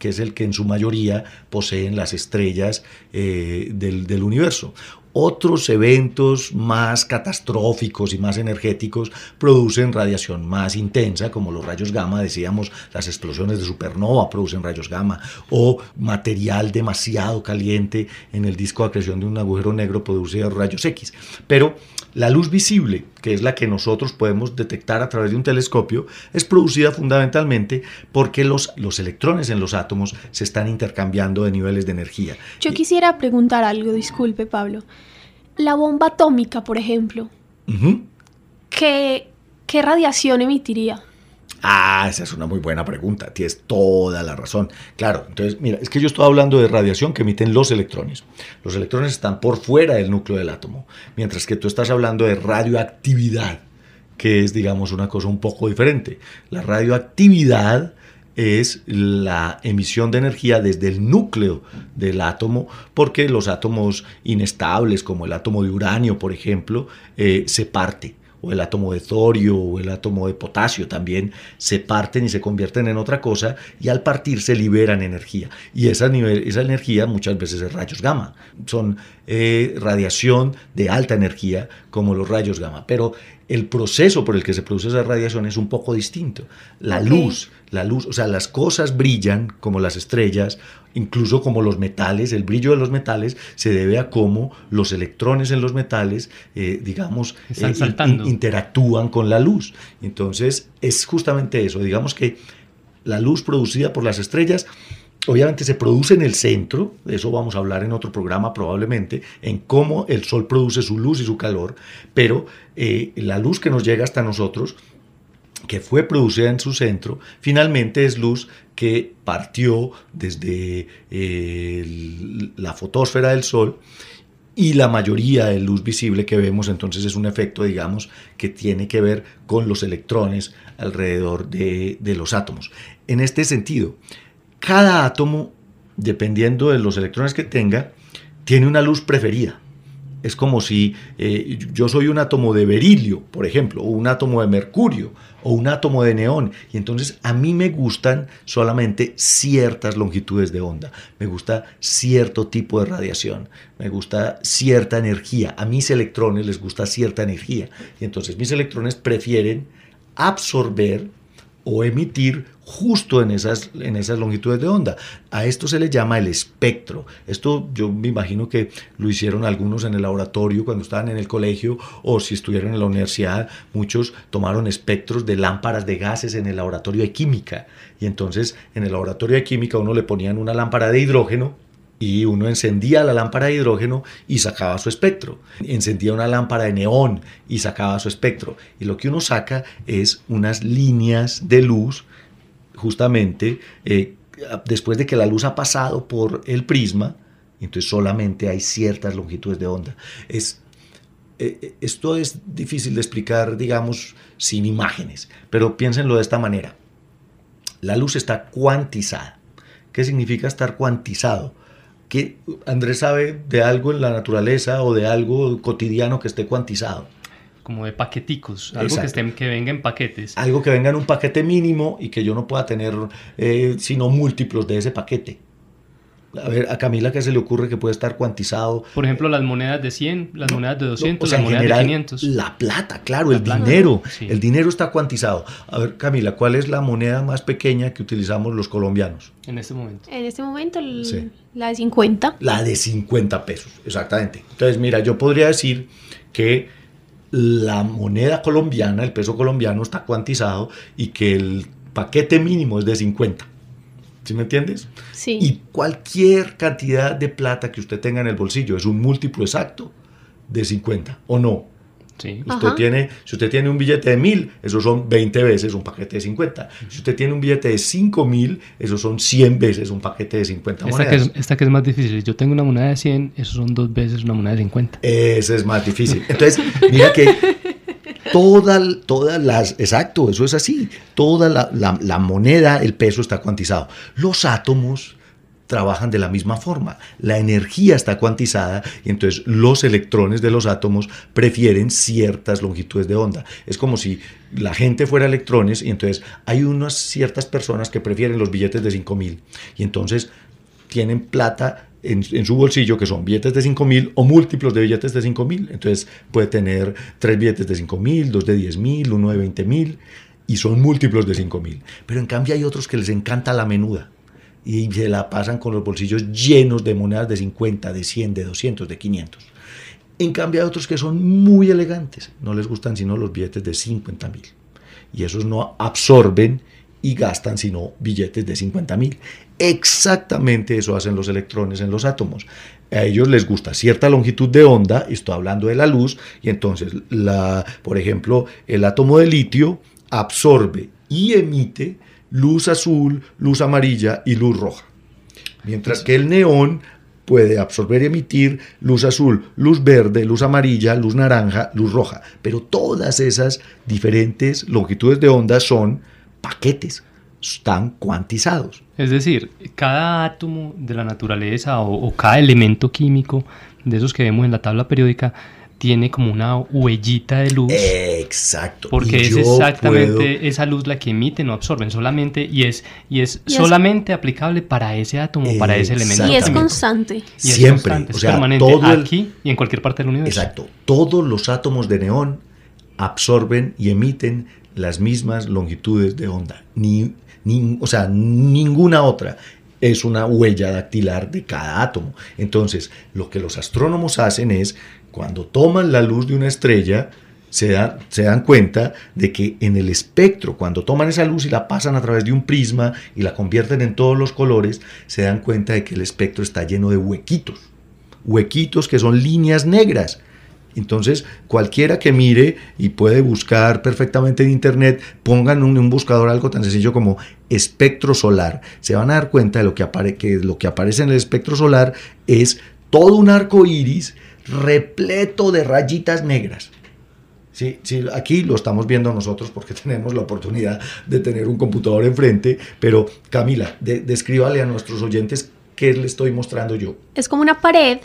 Speaker 2: que es el que en su mayoría poseen las estrellas eh, del, del universo. Otros eventos más catastróficos y más energéticos producen radiación más intensa, como los rayos gamma, decíamos, las explosiones de supernova producen rayos gamma, o material demasiado caliente en el disco de acreción de un agujero negro produce rayos X. Pero la luz visible, que es la que nosotros podemos detectar a través de un telescopio, es producida fundamentalmente porque los, los electrones en los átomos se están intercambiando de niveles de energía.
Speaker 3: Yo quisiera preguntar algo, disculpe, Pablo. La bomba atómica, por ejemplo,
Speaker 2: Uh-huh.
Speaker 3: ¿qué, qué radiación emitiría?
Speaker 2: Ah, esa es una muy buena pregunta, tienes toda la razón. Claro, entonces, mira, es que yo estoy hablando de radiación que emiten los electrones. Los electrones están por fuera del núcleo del átomo, mientras que tú estás hablando de radioactividad, que es, digamos, una cosa un poco diferente. La radioactividad es la emisión de energía desde el núcleo del átomo, porque los átomos inestables, como el átomo de uranio, por ejemplo, eh, se parte, o el átomo de torio, o el átomo de potasio también, se parten y se convierten en otra cosa, y al partirse liberan energía. Y esa, nivel, esa energía muchas veces es rayos gamma. Son eh, radiación de alta energía, como los rayos gamma. Pero el proceso por el que se produce esa radiación es un poco distinto. La
Speaker 3: Ok.
Speaker 2: luz, la luz, o sea, las cosas brillan como las estrellas, incluso como los metales. El brillo de los metales se debe a cómo los electrones en los metales, eh, digamos,
Speaker 4: Están
Speaker 2: eh,
Speaker 4: saltando.
Speaker 2: in- interactúan con la luz. Entonces, es justamente eso. Digamos que la luz producida por las estrellas obviamente se produce en el centro, de eso vamos a hablar en otro programa probablemente, en cómo el Sol produce su luz y su calor, pero eh, la luz que nos llega hasta nosotros, que fue producida en su centro, finalmente es luz que partió desde eh, el- la fotosfera del Sol, y la mayoría de luz visible que vemos entonces es un efecto, digamos, que tiene que ver con los electrones alrededor de, de los átomos. En este sentido, cada átomo, dependiendo de los electrones que tenga, tiene una luz preferida. Es como si eh, yo soy un átomo de berilio, por ejemplo, o un átomo de mercurio, o un átomo de neón, y entonces a mí me gustan solamente ciertas longitudes de onda, me gusta cierto tipo de radiación, me gusta cierta energía, a mis electrones les gusta cierta energía, y entonces mis electrones prefieren absorber o emitir justo en esas, en esas longitudes de onda. A esto se le llama el espectro. Esto yo me imagino que lo hicieron algunos en el laboratorio cuando estaban en el colegio, o si estuvieron en la universidad, muchos tomaron espectros de lámparas de gases en el laboratorio de química. Y entonces en el laboratorio de química uno le ponían una lámpara de hidrógeno, y uno encendía la lámpara de hidrógeno y sacaba su espectro. Encendía una lámpara de neón y sacaba su espectro. Y lo que uno saca es unas líneas de luz, justamente eh, después de que la luz ha pasado por el prisma, entonces solamente hay ciertas longitudes de onda. Es, eh, esto es difícil de explicar, digamos, sin imágenes, pero piénsenlo de esta manera. La luz está cuantizada. ¿Qué significa estar cuantizado? ¿Qué, Andrés sabe de algo en la naturaleza o de algo cotidiano que esté cuantizado?
Speaker 4: Como de paqueticos, algo
Speaker 2: Exacto.
Speaker 4: que, estén, que venga en paquetes.
Speaker 2: Algo que venga en un paquete mínimo y que yo no pueda tener eh, sino múltiplos de ese paquete. A ver, a Camila, ¿qué se le ocurre que puede estar cuantizado?
Speaker 4: Por ejemplo, las monedas de cien, las monedas de doscientos,
Speaker 2: O sea,
Speaker 4: las
Speaker 2: en
Speaker 4: monedas
Speaker 2: general,
Speaker 4: de quinientos.
Speaker 2: la plata, claro,
Speaker 4: La
Speaker 2: el
Speaker 4: plata,
Speaker 2: dinero.
Speaker 4: sí.
Speaker 2: El dinero está cuantizado. A ver, Camila, ¿cuál es la moneda más pequeña que utilizamos los colombianos?
Speaker 4: En este momento.
Speaker 3: En este momento, el-
Speaker 2: Sí.
Speaker 3: la de cincuenta.
Speaker 2: La de cincuenta pesos, exactamente. Entonces, mira, yo podría decir que la moneda colombiana, el peso colombiano está cuantizado y que el paquete mínimo es de cincuenta. ¿Sí me entiendes?
Speaker 3: Sí.
Speaker 2: Y cualquier cantidad de plata que usted tenga en el bolsillo es un múltiplo exacto de cincuenta, ¿o no?
Speaker 4: Sí.
Speaker 2: Usted
Speaker 3: Ajá.
Speaker 2: tiene, si usted tiene un billete de mil, esos son veinte veces un paquete de cincuenta. Si usted tiene un billete de cinco mil, esos son cien veces un paquete de cincuenta
Speaker 4: Esta que,
Speaker 2: monedas.
Speaker 4: es, esta que es más difícil. Yo tengo una moneda de cien, eso son dos veces una moneda de cincuenta.
Speaker 2: Ese es más difícil. Entonces, mira que toda, todas las, exacto, eso es así, toda la, la, la moneda, el peso está cuantizado. Los átomos trabajan de la misma forma. La energía está cuantizada y entonces los electrones de los átomos prefieren ciertas longitudes de onda. Es como si la gente fuera electrones y entonces hay unas ciertas personas que prefieren los billetes de cinco mil y entonces tienen plata en, en su bolsillo que son billetes de cinco mil o múltiplos de billetes de cinco mil. Entonces puede tener tres billetes de cinco mil, dos de diez mil, uno de veinte mil y son múltiplos de cinco mil. Pero en cambio hay otros que les encanta la menuda y se la pasan con los bolsillos llenos de monedas de cincuenta, de cien, de doscientos, de quinientos. En cambio hay otros que son muy elegantes, no les gustan sino los billetes de cincuenta mil. Y esos no absorben y gastan sino billetes de cincuenta mil. Exactamente eso hacen los electrones en los átomos. A ellos les gusta cierta longitud de onda, estoy hablando de la luz, y entonces, la, por ejemplo, el átomo de litio absorbe y emite luz azul, luz amarilla y luz roja. Mientras que el neón puede absorber y emitir luz azul, luz verde, luz amarilla, luz naranja, luz roja. Pero todas esas diferentes longitudes de onda son paquetes, están cuantizados.
Speaker 4: Es decir, cada átomo de la naturaleza o, o cada elemento químico de esos que vemos en la tabla periódica tiene como una huellita de luz.
Speaker 2: Exacto.
Speaker 4: Porque
Speaker 2: y
Speaker 4: es exactamente
Speaker 2: puedo...
Speaker 4: esa luz la que emite, no absorben solamente, y es, y es
Speaker 3: y
Speaker 4: solamente es... aplicable para ese átomo, eh, para ese elemento.
Speaker 3: Y es constante.
Speaker 4: Y
Speaker 2: Siempre.
Speaker 4: Es constante,
Speaker 2: o
Speaker 4: es
Speaker 2: sea,
Speaker 4: permanente
Speaker 2: todo el...
Speaker 4: aquí y en cualquier parte del universo.
Speaker 2: Exacto. Todos los átomos de neón absorben y emiten las mismas longitudes de onda. Ni, ni, o sea, ninguna otra. Es una huella dactilar de cada átomo. Entonces, lo que los astrónomos hacen es, cuando toman la luz de una estrella, se, da, se dan cuenta de que en el espectro, cuando toman esa luz y la pasan a través de un prisma y la convierten en todos los colores, se dan cuenta de que el espectro está lleno de huequitos. Huequitos que son líneas negras. Entonces, cualquiera que mire y puede buscar perfectamente en internet, pongan un, un buscador algo tan sencillo como espectro solar. Se van a dar cuenta de lo que, apare, que lo que aparece en el espectro solar es todo un arco iris repleto de rayitas negras. Sí, sí, aquí lo estamos viendo nosotros porque tenemos la oportunidad de tener un computador enfrente, pero Camila, de, descríbale a nuestros oyentes qué le estoy mostrando yo.
Speaker 3: Es como una pared,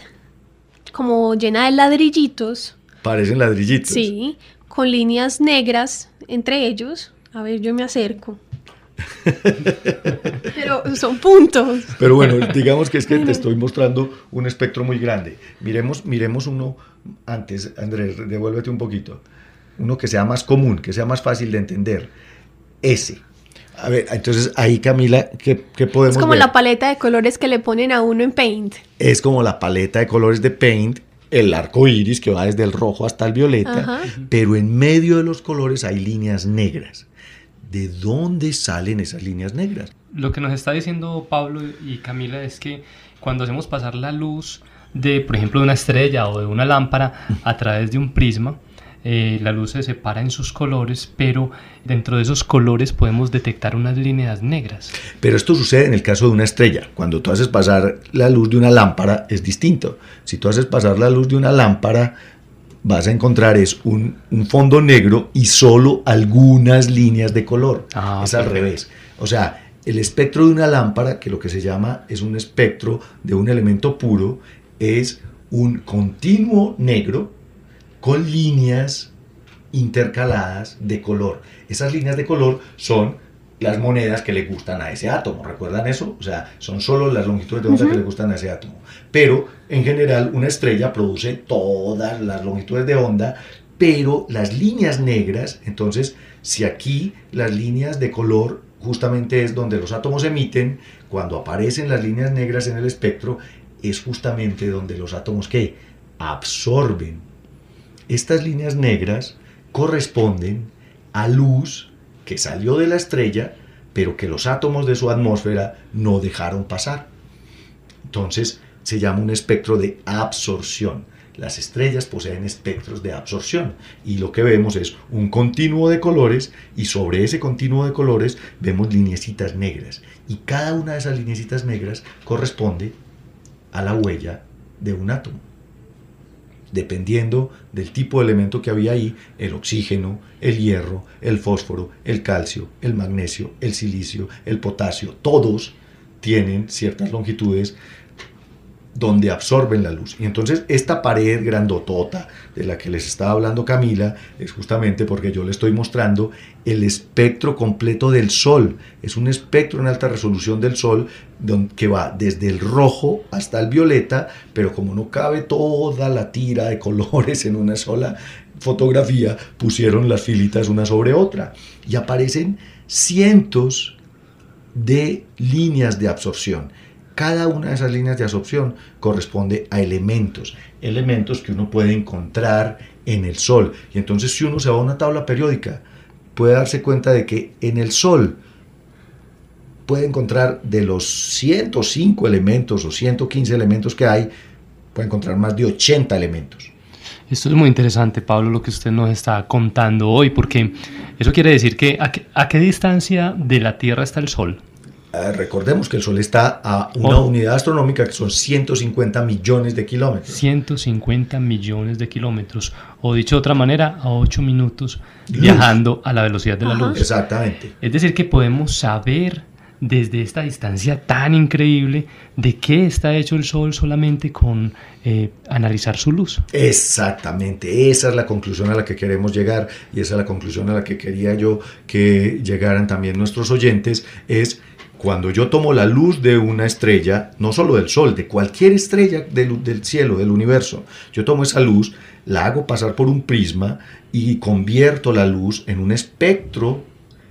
Speaker 3: como llena de ladrillitos.
Speaker 2: Parecen ladrillitos.
Speaker 3: Sí, con líneas negras entre ellos. A ver, yo me acerco. Pero son puntos.
Speaker 2: Pero bueno, digamos que es que te estoy mostrando un espectro muy grande. Miremos, miremos uno antes, Andrés, devuélvete un poquito. Uno que sea más común, que sea más fácil de entender. Ese. A ver, entonces ahí, Camila, ¿qué, qué podemos ver?
Speaker 3: Es como ver? La paleta de colores que le ponen a uno en Paint.
Speaker 2: Es como la paleta de colores de Paint, el arco iris que va desde el rojo hasta el violeta, ajá, pero en medio de los colores hay líneas negras. ¿De dónde salen esas líneas negras?
Speaker 4: Lo que nos está diciendo Pablo y Camila es que cuando hacemos pasar la luz de, por ejemplo, de una estrella o de una lámpara a través de un prisma, Eh, la luz se separa en sus colores, pero dentro de esos colores podemos detectar unas líneas negras.
Speaker 2: Pero esto sucede en el caso de una estrella. Cuando tú haces pasar la luz de una lámpara es distinto. Si tú haces pasar la luz de una lámpara, vas a encontrar es un, un fondo negro y solo algunas líneas de color. Ah, es al perfecto. Revés. O sea, el espectro de una lámpara, que lo que se llama es un espectro de un elemento puro, es un continuo negro con líneas intercaladas de color. Esas líneas de color son las monedas que le gustan a ese átomo. ¿Recuerdan eso? O sea, son solo las longitudes de onda uh-huh. que le gustan a ese átomo. Pero, en general, una estrella produce todas las longitudes de onda, pero las líneas negras, entonces, si aquí las líneas de color justamente es donde los átomos emiten, cuando aparecen las líneas negras en el espectro, es justamente donde los átomos, ¿qué? Absorben. Estas líneas negras corresponden a luz que salió de la estrella, pero que los átomos de su atmósfera no dejaron pasar. Entonces se llama un espectro de absorción. Las estrellas poseen espectros de absorción y lo que vemos es un continuo de colores y sobre ese continuo de colores vemos lineecitas negras y cada una de esas lineecitas negras corresponde a la huella de un átomo. Dependiendo del tipo de elemento que había ahí, el oxígeno, el hierro, el fósforo, el calcio, el magnesio, el silicio, el potasio, todos tienen ciertas longitudes donde absorben la luz. Y entonces esta pared grandotota de la que les estaba hablando Camila es justamente porque yo le estoy mostrando el espectro completo del Sol. Es un espectro en alta resolución del Sol que va desde el rojo hasta el violeta, pero como no cabe toda la tira de colores en una sola fotografía, pusieron las filitas una sobre otra y aparecen cientos de líneas de absorción. Cada una de esas líneas de absorción corresponde a elementos, elementos que uno puede encontrar en el Sol. Y entonces si uno se va a una tabla periódica, puede darse cuenta de que en el Sol puede encontrar de los ciento cinco elementos o ciento quince elementos que hay, puede encontrar más de ochenta elementos.
Speaker 4: Esto es muy interesante, Pablo, lo que usted nos está contando hoy, porque eso quiere decir que ¿a qué, a qué distancia de la Tierra está el Sol?
Speaker 2: Eh, recordemos que el Sol está a una oh. unidad astronómica que son ciento cincuenta millones de kilómetros.
Speaker 4: ciento cincuenta millones de kilómetros, o dicho de otra manera, a ocho minutos luz. Viajando a la velocidad de la
Speaker 2: Ajá.
Speaker 4: luz.
Speaker 2: Exactamente.
Speaker 4: Es decir, que podemos saber desde esta distancia tan increíble de qué está hecho el Sol solamente con eh, analizar su luz.
Speaker 2: Exactamente, esa es la conclusión a la que queremos llegar y esa es la conclusión a la que quería yo que llegaran también nuestros oyentes, es cuando yo tomo la luz de una estrella, no solo del Sol, de cualquier estrella del, del cielo, del universo, yo tomo esa luz, la hago pasar por un prisma y convierto la luz en un espectro.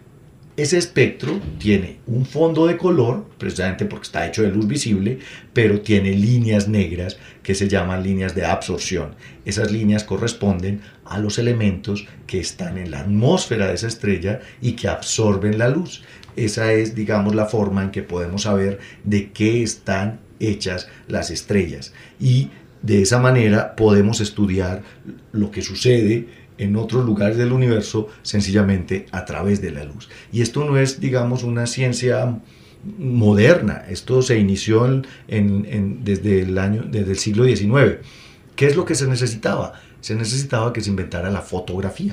Speaker 2: Ese espectro tiene un fondo de color, precisamente porque está hecho de luz visible, pero tiene líneas negras que se llaman líneas de absorción. Esas líneas corresponden a los elementos que están en la atmósfera de esa estrella y que absorben la luz. Esa es, digamos, la forma en que podemos saber de qué están hechas las estrellas. Y de esa manera podemos estudiar lo que sucede en otros lugares del universo sencillamente a través de la luz. Y esto no es, digamos, una ciencia moderna. Esto se inició en, en, en, desde, el año, desde el siglo diecinueve. ¿Qué es lo que se necesitaba? Se necesitaba que se inventara la fotografía,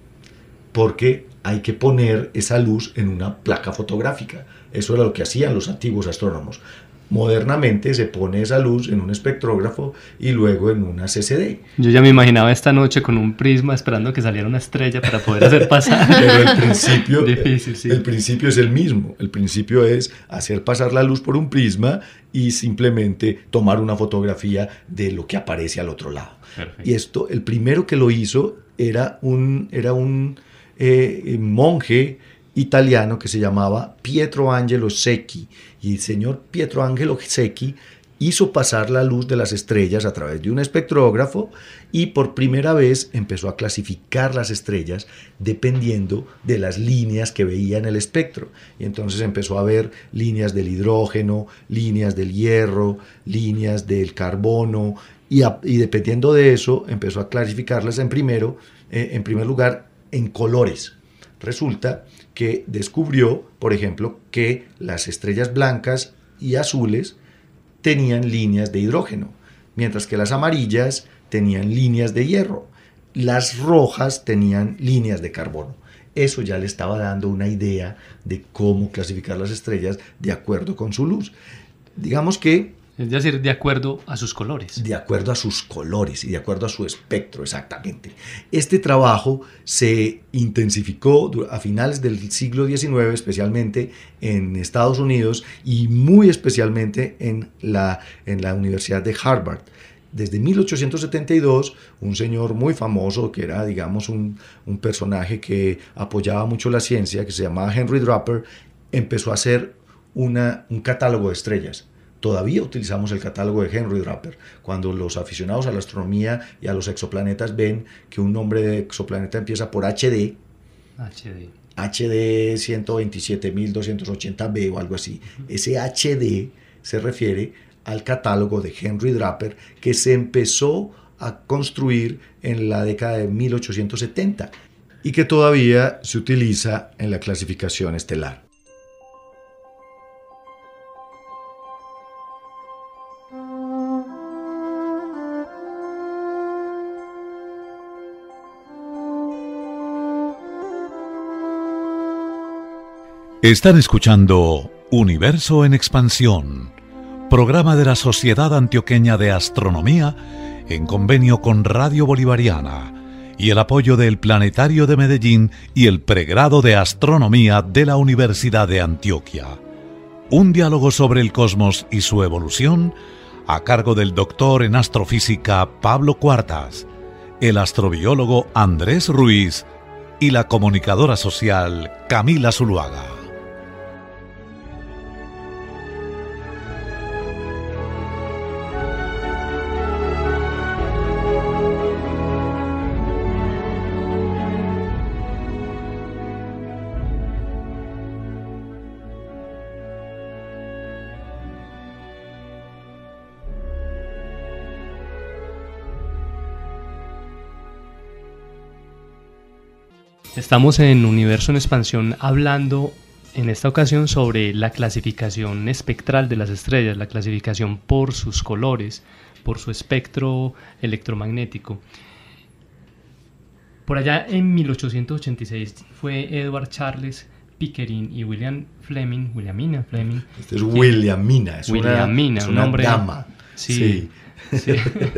Speaker 2: porque hay que poner esa luz en una placa fotográfica. Eso era lo que hacían los antiguos astrónomos. Modernamente se pone esa luz en un espectrógrafo y luego en una C C D.
Speaker 4: Yo ya me imaginaba esta noche con un prisma esperando que saliera una estrella para poder hacer pasar.
Speaker 2: Pero el principio,
Speaker 4: Difícil, sí.
Speaker 2: el principio es el mismo. El principio es hacer pasar la luz por un prisma y simplemente tomar una fotografía de lo que aparece al otro lado. Perfecto. Y esto, el primero que lo hizo era un, era un eh, monje italiano que se llamaba Pietro Angelo Secchi, y el señor Pietro Angelo Secchi hizo pasar la luz de las estrellas a través de un espectrógrafo y por primera vez empezó a clasificar las estrellas dependiendo de las líneas que veía en el espectro. Y entonces empezó a ver líneas del hidrógeno, líneas del hierro, líneas del carbono, y, a, y dependiendo de eso empezó a clasificarlas en, primero, eh, en primer lugar en colores. Resulta que descubrió, por ejemplo, que las estrellas blancas y azules tenían líneas de hidrógeno, mientras que las amarillas tenían líneas de hierro. Las rojas tenían líneas de carbono. Eso ya le estaba dando una idea de cómo clasificar las estrellas de acuerdo con su luz. Digamos que
Speaker 4: Es decir, de acuerdo a sus colores.
Speaker 2: De acuerdo a sus colores y de acuerdo a su espectro, exactamente. Este trabajo se intensificó a finales del siglo diecinueve, especialmente en Estados Unidos y muy especialmente en la, en la Universidad de Harvard. Desde mil ochocientos setenta y dos, un señor muy famoso, que era, digamos, un, un personaje que apoyaba mucho la ciencia, que se llamaba Henry Draper, empezó a hacer una, un catálogo de estrellas. Todavía utilizamos el catálogo de Henry Draper. Cuando los aficionados a la astronomía y a los exoplanetas ven que un nombre de exoplaneta empieza por H D,
Speaker 4: H D,
Speaker 2: H D ciento veintisiete mil doscientos ochenta b o algo así, ese H D se refiere al catálogo de Henry Draper que se empezó a construir en la década de mil ochocientos setenta y que todavía se utiliza en la clasificación estelar.
Speaker 1: Están escuchando Universo en Expansión, programa de la Sociedad Antioqueña de Astronomía en convenio con Radio Bolivariana y el apoyo del Planetario de Medellín y el pregrado de Astronomía de la Universidad de Antioquia. Un diálogo sobre el cosmos y su evolución a cargo del doctor en astrofísica Pablo Cuartas, el astrobiólogo Andrés Ruiz y la comunicadora social Camila Zuluaga.
Speaker 4: Estamos en Universo en Expansión hablando en esta ocasión sobre la clasificación espectral de las estrellas, la clasificación por sus colores, por su espectro electromagnético. Por allá en mil ochocientos ochenta y seis fue Edward Charles Pickering y William Fleming, Williamina Fleming.
Speaker 2: Este es Williamina, es
Speaker 4: Williamina,
Speaker 2: una, es
Speaker 4: un
Speaker 2: una
Speaker 4: nombre,
Speaker 2: dama.
Speaker 4: Sí, sí. sí.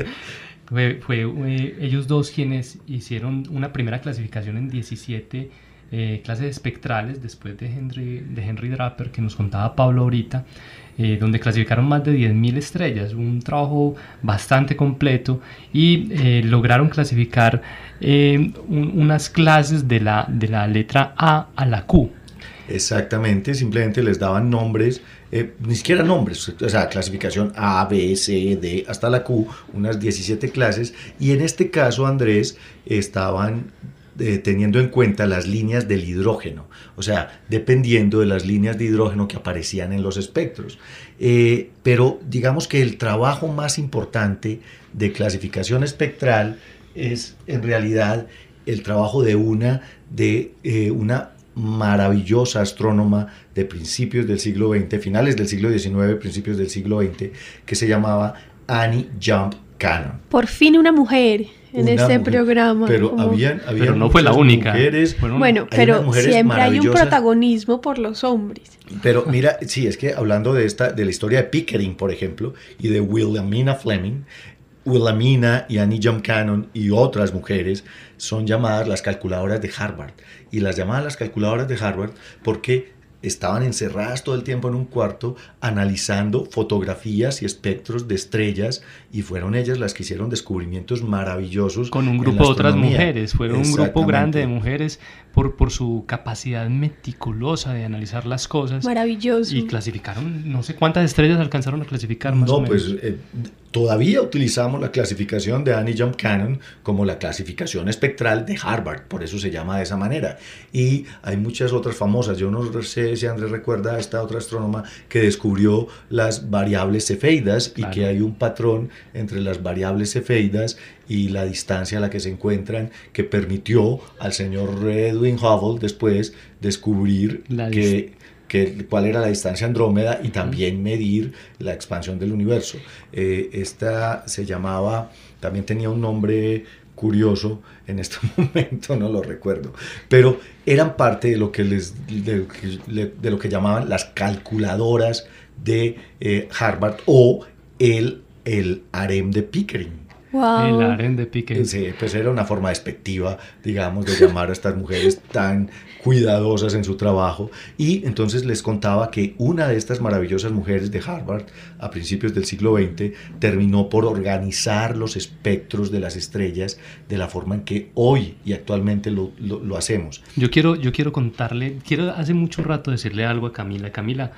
Speaker 4: Fue, fue eh, ellos dos quienes hicieron una primera clasificación en diecisiete eh, clases espectrales después de Henry, de Henry Draper, que nos contaba Pablo ahorita, eh, donde clasificaron más de diez mil estrellas, un trabajo bastante completo, y eh, lograron clasificar eh, un, unas clases de la, de la letra A a la Q.
Speaker 2: Exactamente, simplemente les daban nombres, eh, ni siquiera nombres, o sea, clasificación A, B, C, D, hasta la Q, unas diecisiete clases, y en este caso, Andrés, estaban eh, teniendo en cuenta las líneas del hidrógeno, o sea, dependiendo de las líneas de hidrógeno que aparecían en los espectros. Eh, pero digamos que el trabajo más importante de clasificación espectral es en realidad el trabajo de una, de, eh, una maravillosa astrónoma de principios del siglo veinte, finales del siglo diecinueve, principios del siglo veinte, que se llamaba Annie Jump Cannon.
Speaker 3: Por fin una mujer en
Speaker 2: Una
Speaker 3: este
Speaker 2: mujer,
Speaker 3: programa.
Speaker 2: Pero
Speaker 3: como...
Speaker 2: habían, habían
Speaker 4: pero no fue la única.
Speaker 2: Mujeres,
Speaker 4: Fueron,
Speaker 3: bueno,
Speaker 2: hay
Speaker 3: pero
Speaker 2: unas mujeres
Speaker 3: siempre hay un
Speaker 2: maravillosas.
Speaker 3: protagonismo por los hombres.
Speaker 2: Pero mira, sí, es que hablando de esta, de la historia de Pickering, por ejemplo, y de Williamina Fleming, Williamina y Annie Jump Cannon y otras mujeres son llamadas las calculadoras de Harvard. Y las llamaban las calculadoras de Harvard porque estaban encerradas todo el tiempo en un cuarto analizando fotografías y espectros de estrellas, y fueron ellas las que hicieron descubrimientos maravillosos.
Speaker 4: Con un grupo de otras mujeres, fueron un grupo grande de mujeres por, por su capacidad meticulosa de analizar las cosas.
Speaker 3: Maravilloso.
Speaker 4: Y clasificaron, no sé cuántas estrellas alcanzaron a clasificar más
Speaker 2: no,
Speaker 4: o menos.
Speaker 2: pues eh, todavía utilizamos la clasificación de Annie Jump Cannon como la clasificación espectral de Harvard, por eso se llama de esa manera. Y hay muchas otras famosas. Yo no sé si Andrés recuerda a esta otra astrónoma que descubrió las variables cefeidas, claro, y que hay un patrón entre las variables cefeidas y la distancia a la que se encuentran que permitió al señor Edwin Hubble después descubrir la que... Que, cuál era la distancia Andrómeda y también medir la expansión del universo. Eh, esta se llamaba, también tenía un nombre curioso, en este momento no lo recuerdo, pero eran parte de lo que, les, de, de, de lo que llamaban las calculadoras de eh, Harvard o el, el harem de Pickering.
Speaker 3: Wow.
Speaker 4: El harem de Pickering.
Speaker 2: Sí, pues era una forma despectiva, digamos, de llamar a estas mujeres tan cuidadosas en su trabajo. Y entonces les contaba que una de estas maravillosas mujeres de Harvard a principios del siglo veinte terminó por organizar los espectros de las estrellas de la forma en que hoy y actualmente lo, lo, lo hacemos.
Speaker 4: Yo quiero, yo quiero contarle, quiero hace mucho rato decirle algo a Camila. Camila,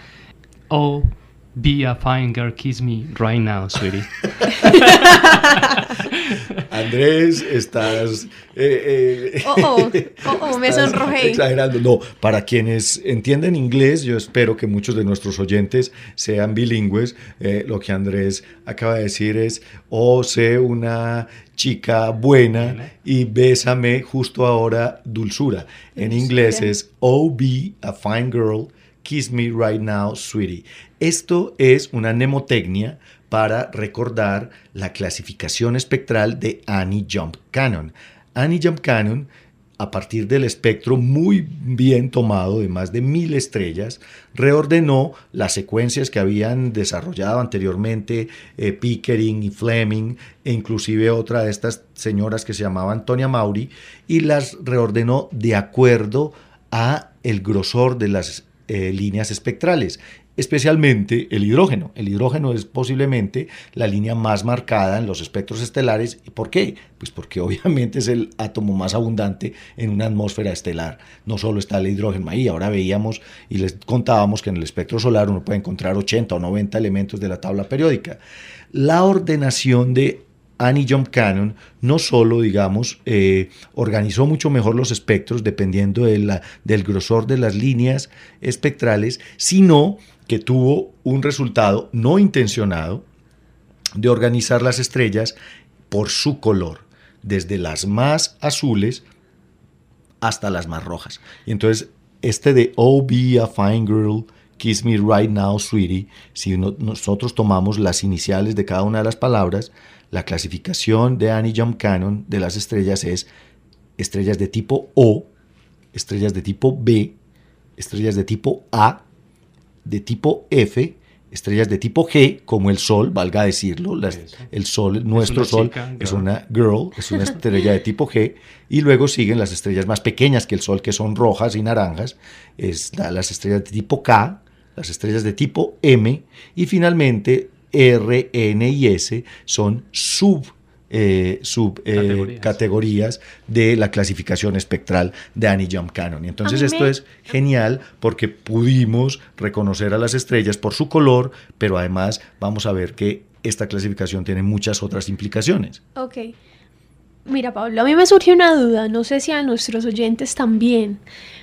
Speaker 4: oh, be a fine girl, kiss me right now, sweetie.
Speaker 2: Andrés, estás... Eh, eh,
Speaker 3: oh, oh, oh, oh, me sonrojé.
Speaker 2: Exagerando. No, para quienes entienden inglés, yo espero que muchos de nuestros oyentes sean bilingües. Eh, lo que Andrés acaba de decir es, oh, sé una chica buena y bésame justo ahora, dulzura. En inglés es, oh, be a fine girl, kiss me right now, sweetie. Esto es una mnemotecnia para recordar la clasificación espectral de Annie Jump Cannon. Annie Jump Cannon a partir del espectro muy bien tomado de más de mil estrellas, reordenó las secuencias que habían desarrollado anteriormente eh, Pickering y Fleming, e inclusive otra de estas señoras que se llamaba Antonia Maury, y las reordenó de acuerdo a el grosor de las eh, líneas espectrales, especialmente el hidrógeno. El hidrógeno es posiblemente la línea más marcada en los espectros estelares. ¿Y por qué? Pues porque obviamente es el átomo más abundante en una atmósfera estelar. No solo está el hidrógeno ahí, ahora veíamos y les contábamos que en el espectro solar uno puede encontrar ochenta o noventa elementos de la tabla periódica. La ordenación de Annie Jump Cannon no solo, digamos, eh, organizó mucho mejor los espectros dependiendo de la, del grosor de las líneas espectrales, sino que tuvo un resultado no intencionado de organizar las estrellas por su color, desde las más azules hasta las más rojas. Y entonces, este de Oh, be a fine girl, kiss me right now, sweetie, si uno, nosotros tomamos las iniciales de cada una de las palabras, la clasificación de Annie Jump Cannon de las estrellas es estrellas de tipo O, estrellas de tipo B, estrellas de tipo A, de tipo F, estrellas de tipo G, como el Sol, valga decirlo, las, el Sol, nuestro
Speaker 4: es
Speaker 2: Sol,
Speaker 4: chica,
Speaker 2: es una girl, es una estrella de tipo G, y luego siguen las estrellas más pequeñas que el Sol, que son rojas y naranjas, es la, las estrellas de tipo K, las estrellas de tipo M, y finalmente R, N y S son sub Eh, subcategorías eh, categorías de la clasificación espectral de Annie Jump Cannon. Y entonces esto me... es genial porque pudimos reconocer a las estrellas por su color, pero además vamos a ver que esta clasificación tiene muchas otras implicaciones.
Speaker 3: Ok. Mira, Pablo, a mí me surge una duda, no sé si a nuestros oyentes también.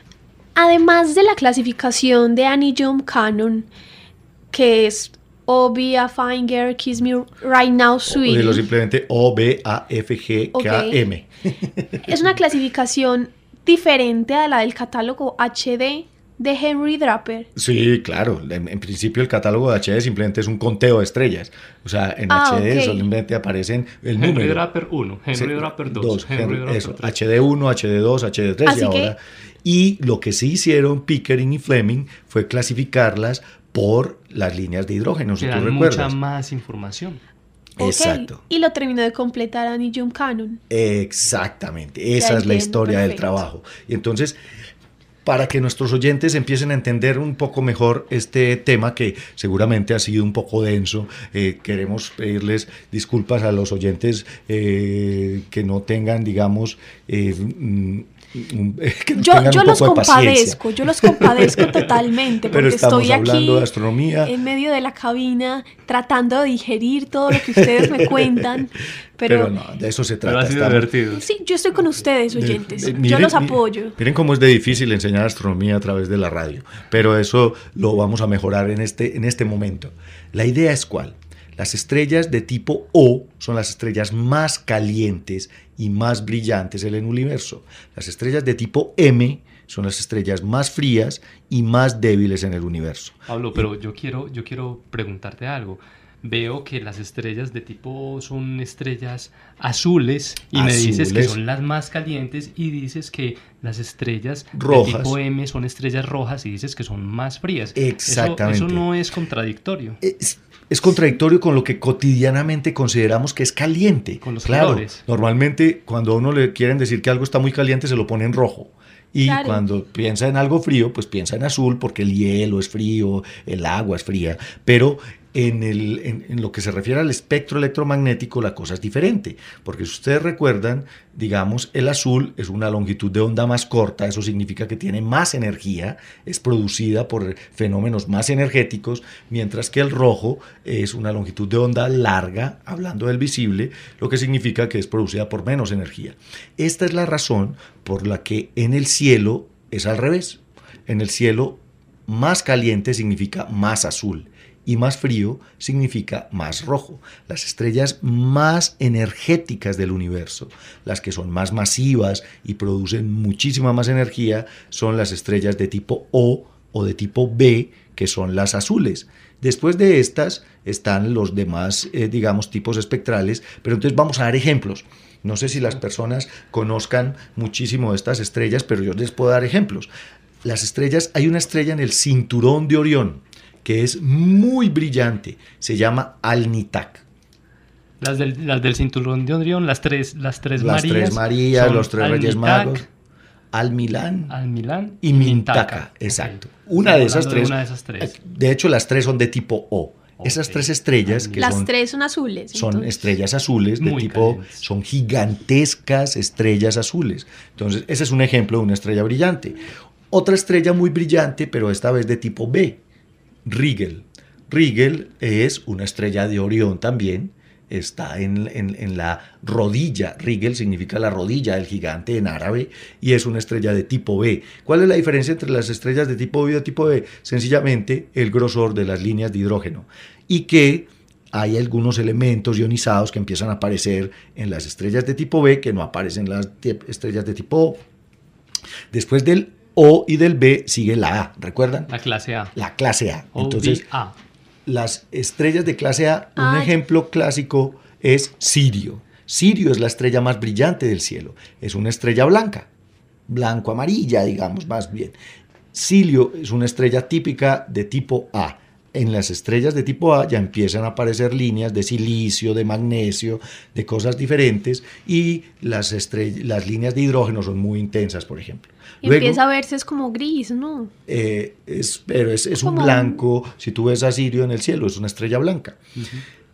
Speaker 3: Además de la clasificación de Annie Jump Cannon, que es O, be a fine girl, kiss me right now, sweetie.
Speaker 2: O dilo simplemente O, B, A, F, G, K, M.
Speaker 3: Es una clasificación diferente a la del catálogo H D de Henry Draper.
Speaker 2: Sí, claro. En, en principio el catálogo de H D simplemente es un conteo de estrellas. O sea, en ah, H D okay. solamente aparecen el
Speaker 4: Henry
Speaker 2: número.
Speaker 4: Henry Draper uno, Henry sí, Draper dos, dos
Speaker 2: Henry,
Speaker 4: Henry Draper
Speaker 2: eso,
Speaker 4: tres.
Speaker 2: H D uno, H D dos, H D tres
Speaker 3: Así
Speaker 2: y ahora...
Speaker 3: Que...
Speaker 2: Y lo que sí hicieron Pickering y Fleming fue clasificarlas por las líneas de hidrógeno, si
Speaker 4: te
Speaker 2: tú
Speaker 4: dan
Speaker 2: recuerdas.
Speaker 4: Mucha más información.
Speaker 3: Okay.
Speaker 2: Exacto.
Speaker 3: Y lo terminó de completar Annie Jump Cannon.
Speaker 2: Exactamente, esa
Speaker 3: ya
Speaker 2: es la
Speaker 3: entiendo,
Speaker 2: historia
Speaker 3: perfecto.
Speaker 2: del trabajo. Y entonces, para que nuestros oyentes empiecen a entender un poco mejor este tema que seguramente ha sido un poco denso, eh, queremos pedirles disculpas a los oyentes eh, que no tengan, digamos, eh, que no
Speaker 3: yo,
Speaker 2: tengan
Speaker 3: yo
Speaker 2: un
Speaker 3: los
Speaker 2: poco de
Speaker 3: compadezco, yo los compadezco totalmente, porque
Speaker 2: pero estamos
Speaker 3: estoy
Speaker 2: hablando
Speaker 3: aquí
Speaker 2: de astronomía
Speaker 3: en medio de la cabina tratando de digerir todo lo que ustedes me cuentan. Pero,
Speaker 2: pero no, de eso se trata.
Speaker 4: Pero ha sido
Speaker 2: estamos,
Speaker 4: divertido.
Speaker 3: Sí, yo estoy con ustedes, oyentes.
Speaker 2: De, de,
Speaker 3: yo
Speaker 2: miren,
Speaker 3: los apoyo.
Speaker 2: Miren, miren cómo es de difícil enseñar astronomía a través de la radio, pero eso lo vamos a mejorar en este, en este momento. La idea es cuál. Las estrellas de tipo O son las estrellas más calientes y más brillantes en el universo. Las estrellas de tipo M son las estrellas más frías y más débiles en el universo.
Speaker 4: Pablo, pero yo quiero, yo quiero preguntarte algo. Veo que las estrellas de tipo O son estrellas azules y azules. Me dices que son las más calientes y dices que las estrellas rojas. De tipo M son estrellas rojas y dices que son más frías.
Speaker 2: Exactamente.
Speaker 4: Eso, eso no es contradictorio.
Speaker 2: Es, es contradictorio con lo que cotidianamente consideramos que es caliente.
Speaker 4: Con los
Speaker 2: claro,
Speaker 4: colores.
Speaker 2: Normalmente cuando a uno le quieren decir que algo está muy caliente se lo pone en rojo. Y claro. Cuando piensa en algo frío, pues piensa en azul porque el hielo es frío, el agua es fría, pero en, el, en, en lo que se refiere al espectro electromagnético la cosa es diferente, porque si ustedes recuerdan, digamos, el azul es una longitud de onda más corta, eso significa que tiene más energía, es producida por fenómenos más energéticos, mientras que el rojo es una longitud de onda larga, hablando del visible, lo que significa que es producida por menos energía. Esta es la razón por la que en el cielo es al revés. En el cielo más caliente significa más azul y más frío significa más rojo. Las estrellas más energéticas del universo, las que son más masivas y producen muchísima más energía, son las estrellas de tipo O o de tipo B, que son las azules. Después de estas están los demás, eh, digamos, tipos espectrales, pero entonces vamos a dar ejemplos. No sé si las personas conozcan muchísimo de estas estrellas, pero yo les puedo dar ejemplos. Las estrellas, hay una estrella en el cinturón de Orión, que es muy brillante, se llama Alnitak.
Speaker 4: Las del, las del cinturón de Orión, las tres, las tres
Speaker 2: las
Speaker 4: Marías.
Speaker 2: Las tres Marías, los tres Reyes Magos.
Speaker 4: Almilán,
Speaker 2: Almilán y Mintaka, exacto.
Speaker 4: Okay.
Speaker 2: Una, de esas tres,
Speaker 4: de una de esas tres.
Speaker 2: De hecho, las tres son de tipo O. Okay. Esas tres estrellas que
Speaker 3: las
Speaker 2: son,
Speaker 3: tres son azules.
Speaker 2: Son
Speaker 3: entonces.
Speaker 2: estrellas azules de
Speaker 4: Muy
Speaker 2: tipo,
Speaker 4: calientes.
Speaker 2: son gigantescas estrellas azules. Entonces, ese es un ejemplo de una estrella brillante. Otra estrella muy brillante, pero esta vez de tipo B, Rigel. Rigel es una estrella de Orión también. Está en, en, en la rodilla, Rigel significa la rodilla del gigante en árabe, y es una estrella de tipo B. ¿Cuál es la diferencia entre las estrellas de tipo B y de tipo B? Sencillamente el grosor de las líneas de hidrógeno, y que hay algunos elementos ionizados que empiezan a aparecer en las estrellas de tipo B que no aparecen en las estrellas de tipo O. Después del O y del B sigue la A, ¿recuerdan?
Speaker 4: La clase A.
Speaker 2: La clase A.
Speaker 4: O,
Speaker 2: Entonces,
Speaker 4: B, A.
Speaker 2: Las estrellas de clase A, un
Speaker 3: Ay.
Speaker 2: ejemplo clásico es Sirio. Sirio es la estrella más brillante del cielo. Es una estrella blanca, blanco-amarilla, digamos, más bien. Sirio es una estrella típica de tipo A. En las estrellas de tipo A ya empiezan a aparecer líneas de silicio, de magnesio, de cosas diferentes, y las, estrell- las líneas de hidrógeno son muy intensas, por ejemplo.
Speaker 3: Y
Speaker 2: Luego,
Speaker 3: empieza a verse es como gris, ¿no?
Speaker 2: eh, es, pero es, es un
Speaker 3: Como
Speaker 2: blanco. Si tú ves a Sirio en el cielo, es una estrella blanca.
Speaker 4: Uh-huh.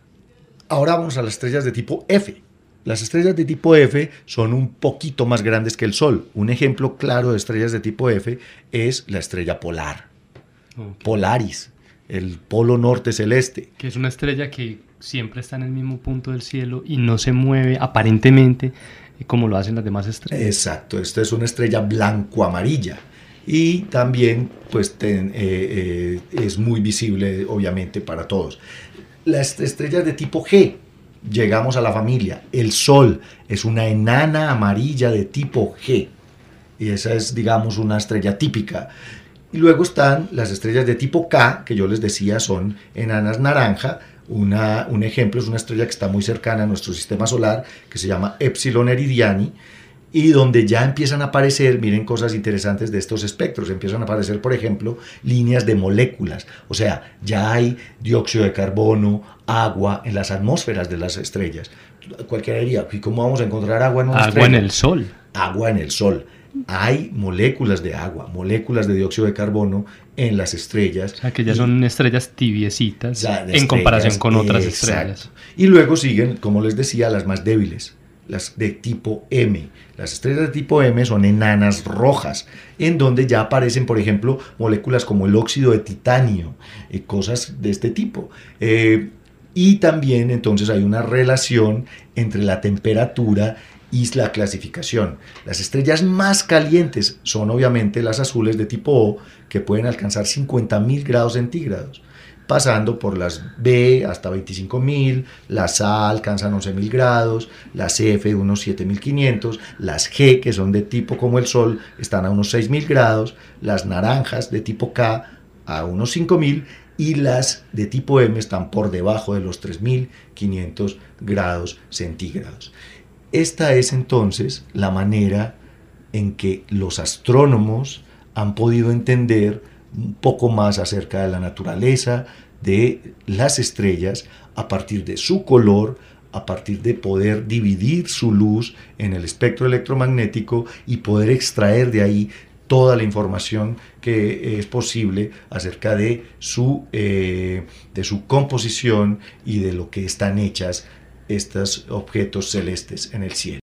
Speaker 2: Ahora vamos a las estrellas de tipo F. Las estrellas de tipo F son un poquito más grandes que el Sol. Un ejemplo claro de estrellas de tipo F es la estrella polar,
Speaker 4: Okay.
Speaker 2: Polaris, el polo norte celeste.
Speaker 4: Que es una estrella que siempre está en el mismo punto del cielo y no se mueve aparentemente como lo hacen las demás estrellas.
Speaker 2: Exacto, esta es una estrella blanco-amarilla. Y también pues, ten, eh, eh, es muy visible, obviamente, para todos. Las estrellas de tipo G, llegamos a la familia. El Sol es una enana amarilla de tipo G. Y esa es, digamos, una estrella típica. Y luego están las estrellas de tipo K, que yo les decía son enanas naranja. Una, un ejemplo es una estrella que está muy cercana a nuestro sistema solar, que se llama Epsilon Eridiani, y donde ya empiezan a aparecer, miren, cosas interesantes de estos espectros. Empiezan a aparecer, por ejemplo, líneas de moléculas. O sea, ya hay dióxido de carbono, agua en las atmósferas de las estrellas. Cualquiera diría, ¿y cómo vamos a encontrar agua en una
Speaker 4: Agua
Speaker 2: estrella?
Speaker 4: en el Sol.
Speaker 2: Agua en el Sol. Hay moléculas de agua, moléculas de dióxido de carbono en las estrellas.
Speaker 4: O sea, que ya
Speaker 2: y,
Speaker 4: son estrellas tibiecitas
Speaker 2: ya, de
Speaker 4: en comparación
Speaker 2: estrellas,
Speaker 4: con otras
Speaker 2: exacto.
Speaker 4: estrellas.
Speaker 2: Y luego siguen, como les decía, las más débiles, las de tipo M. Las estrellas de tipo M son enanas rojas, en donde ya aparecen, por ejemplo, moléculas como el óxido de titanio, y cosas de este tipo. Eh, y también entonces hay una relación entre la temperatura y la clasificación. Las estrellas más calientes son obviamente las azules de tipo O, que pueden alcanzar cincuenta mil grados centígrados, pasando por las B hasta veinticinco mil, las A alcanzan once mil grados, las F unos siete mil quinientos, las G, que son de tipo como el Sol, están a unos seis mil grados, las naranjas de tipo K a unos cinco mil, y las de tipo M están por debajo de los tres mil quinientos grados centígrados. Esta es entonces la manera en que los astrónomos han podido entender un poco más acerca de la naturaleza de las estrellas a partir de su color, a partir de poder dividir su luz en el espectro electromagnético y poder extraer de ahí toda la información que es posible acerca de su, eh, de su composición y de lo que están hechas estos objetos celestes en el cielo.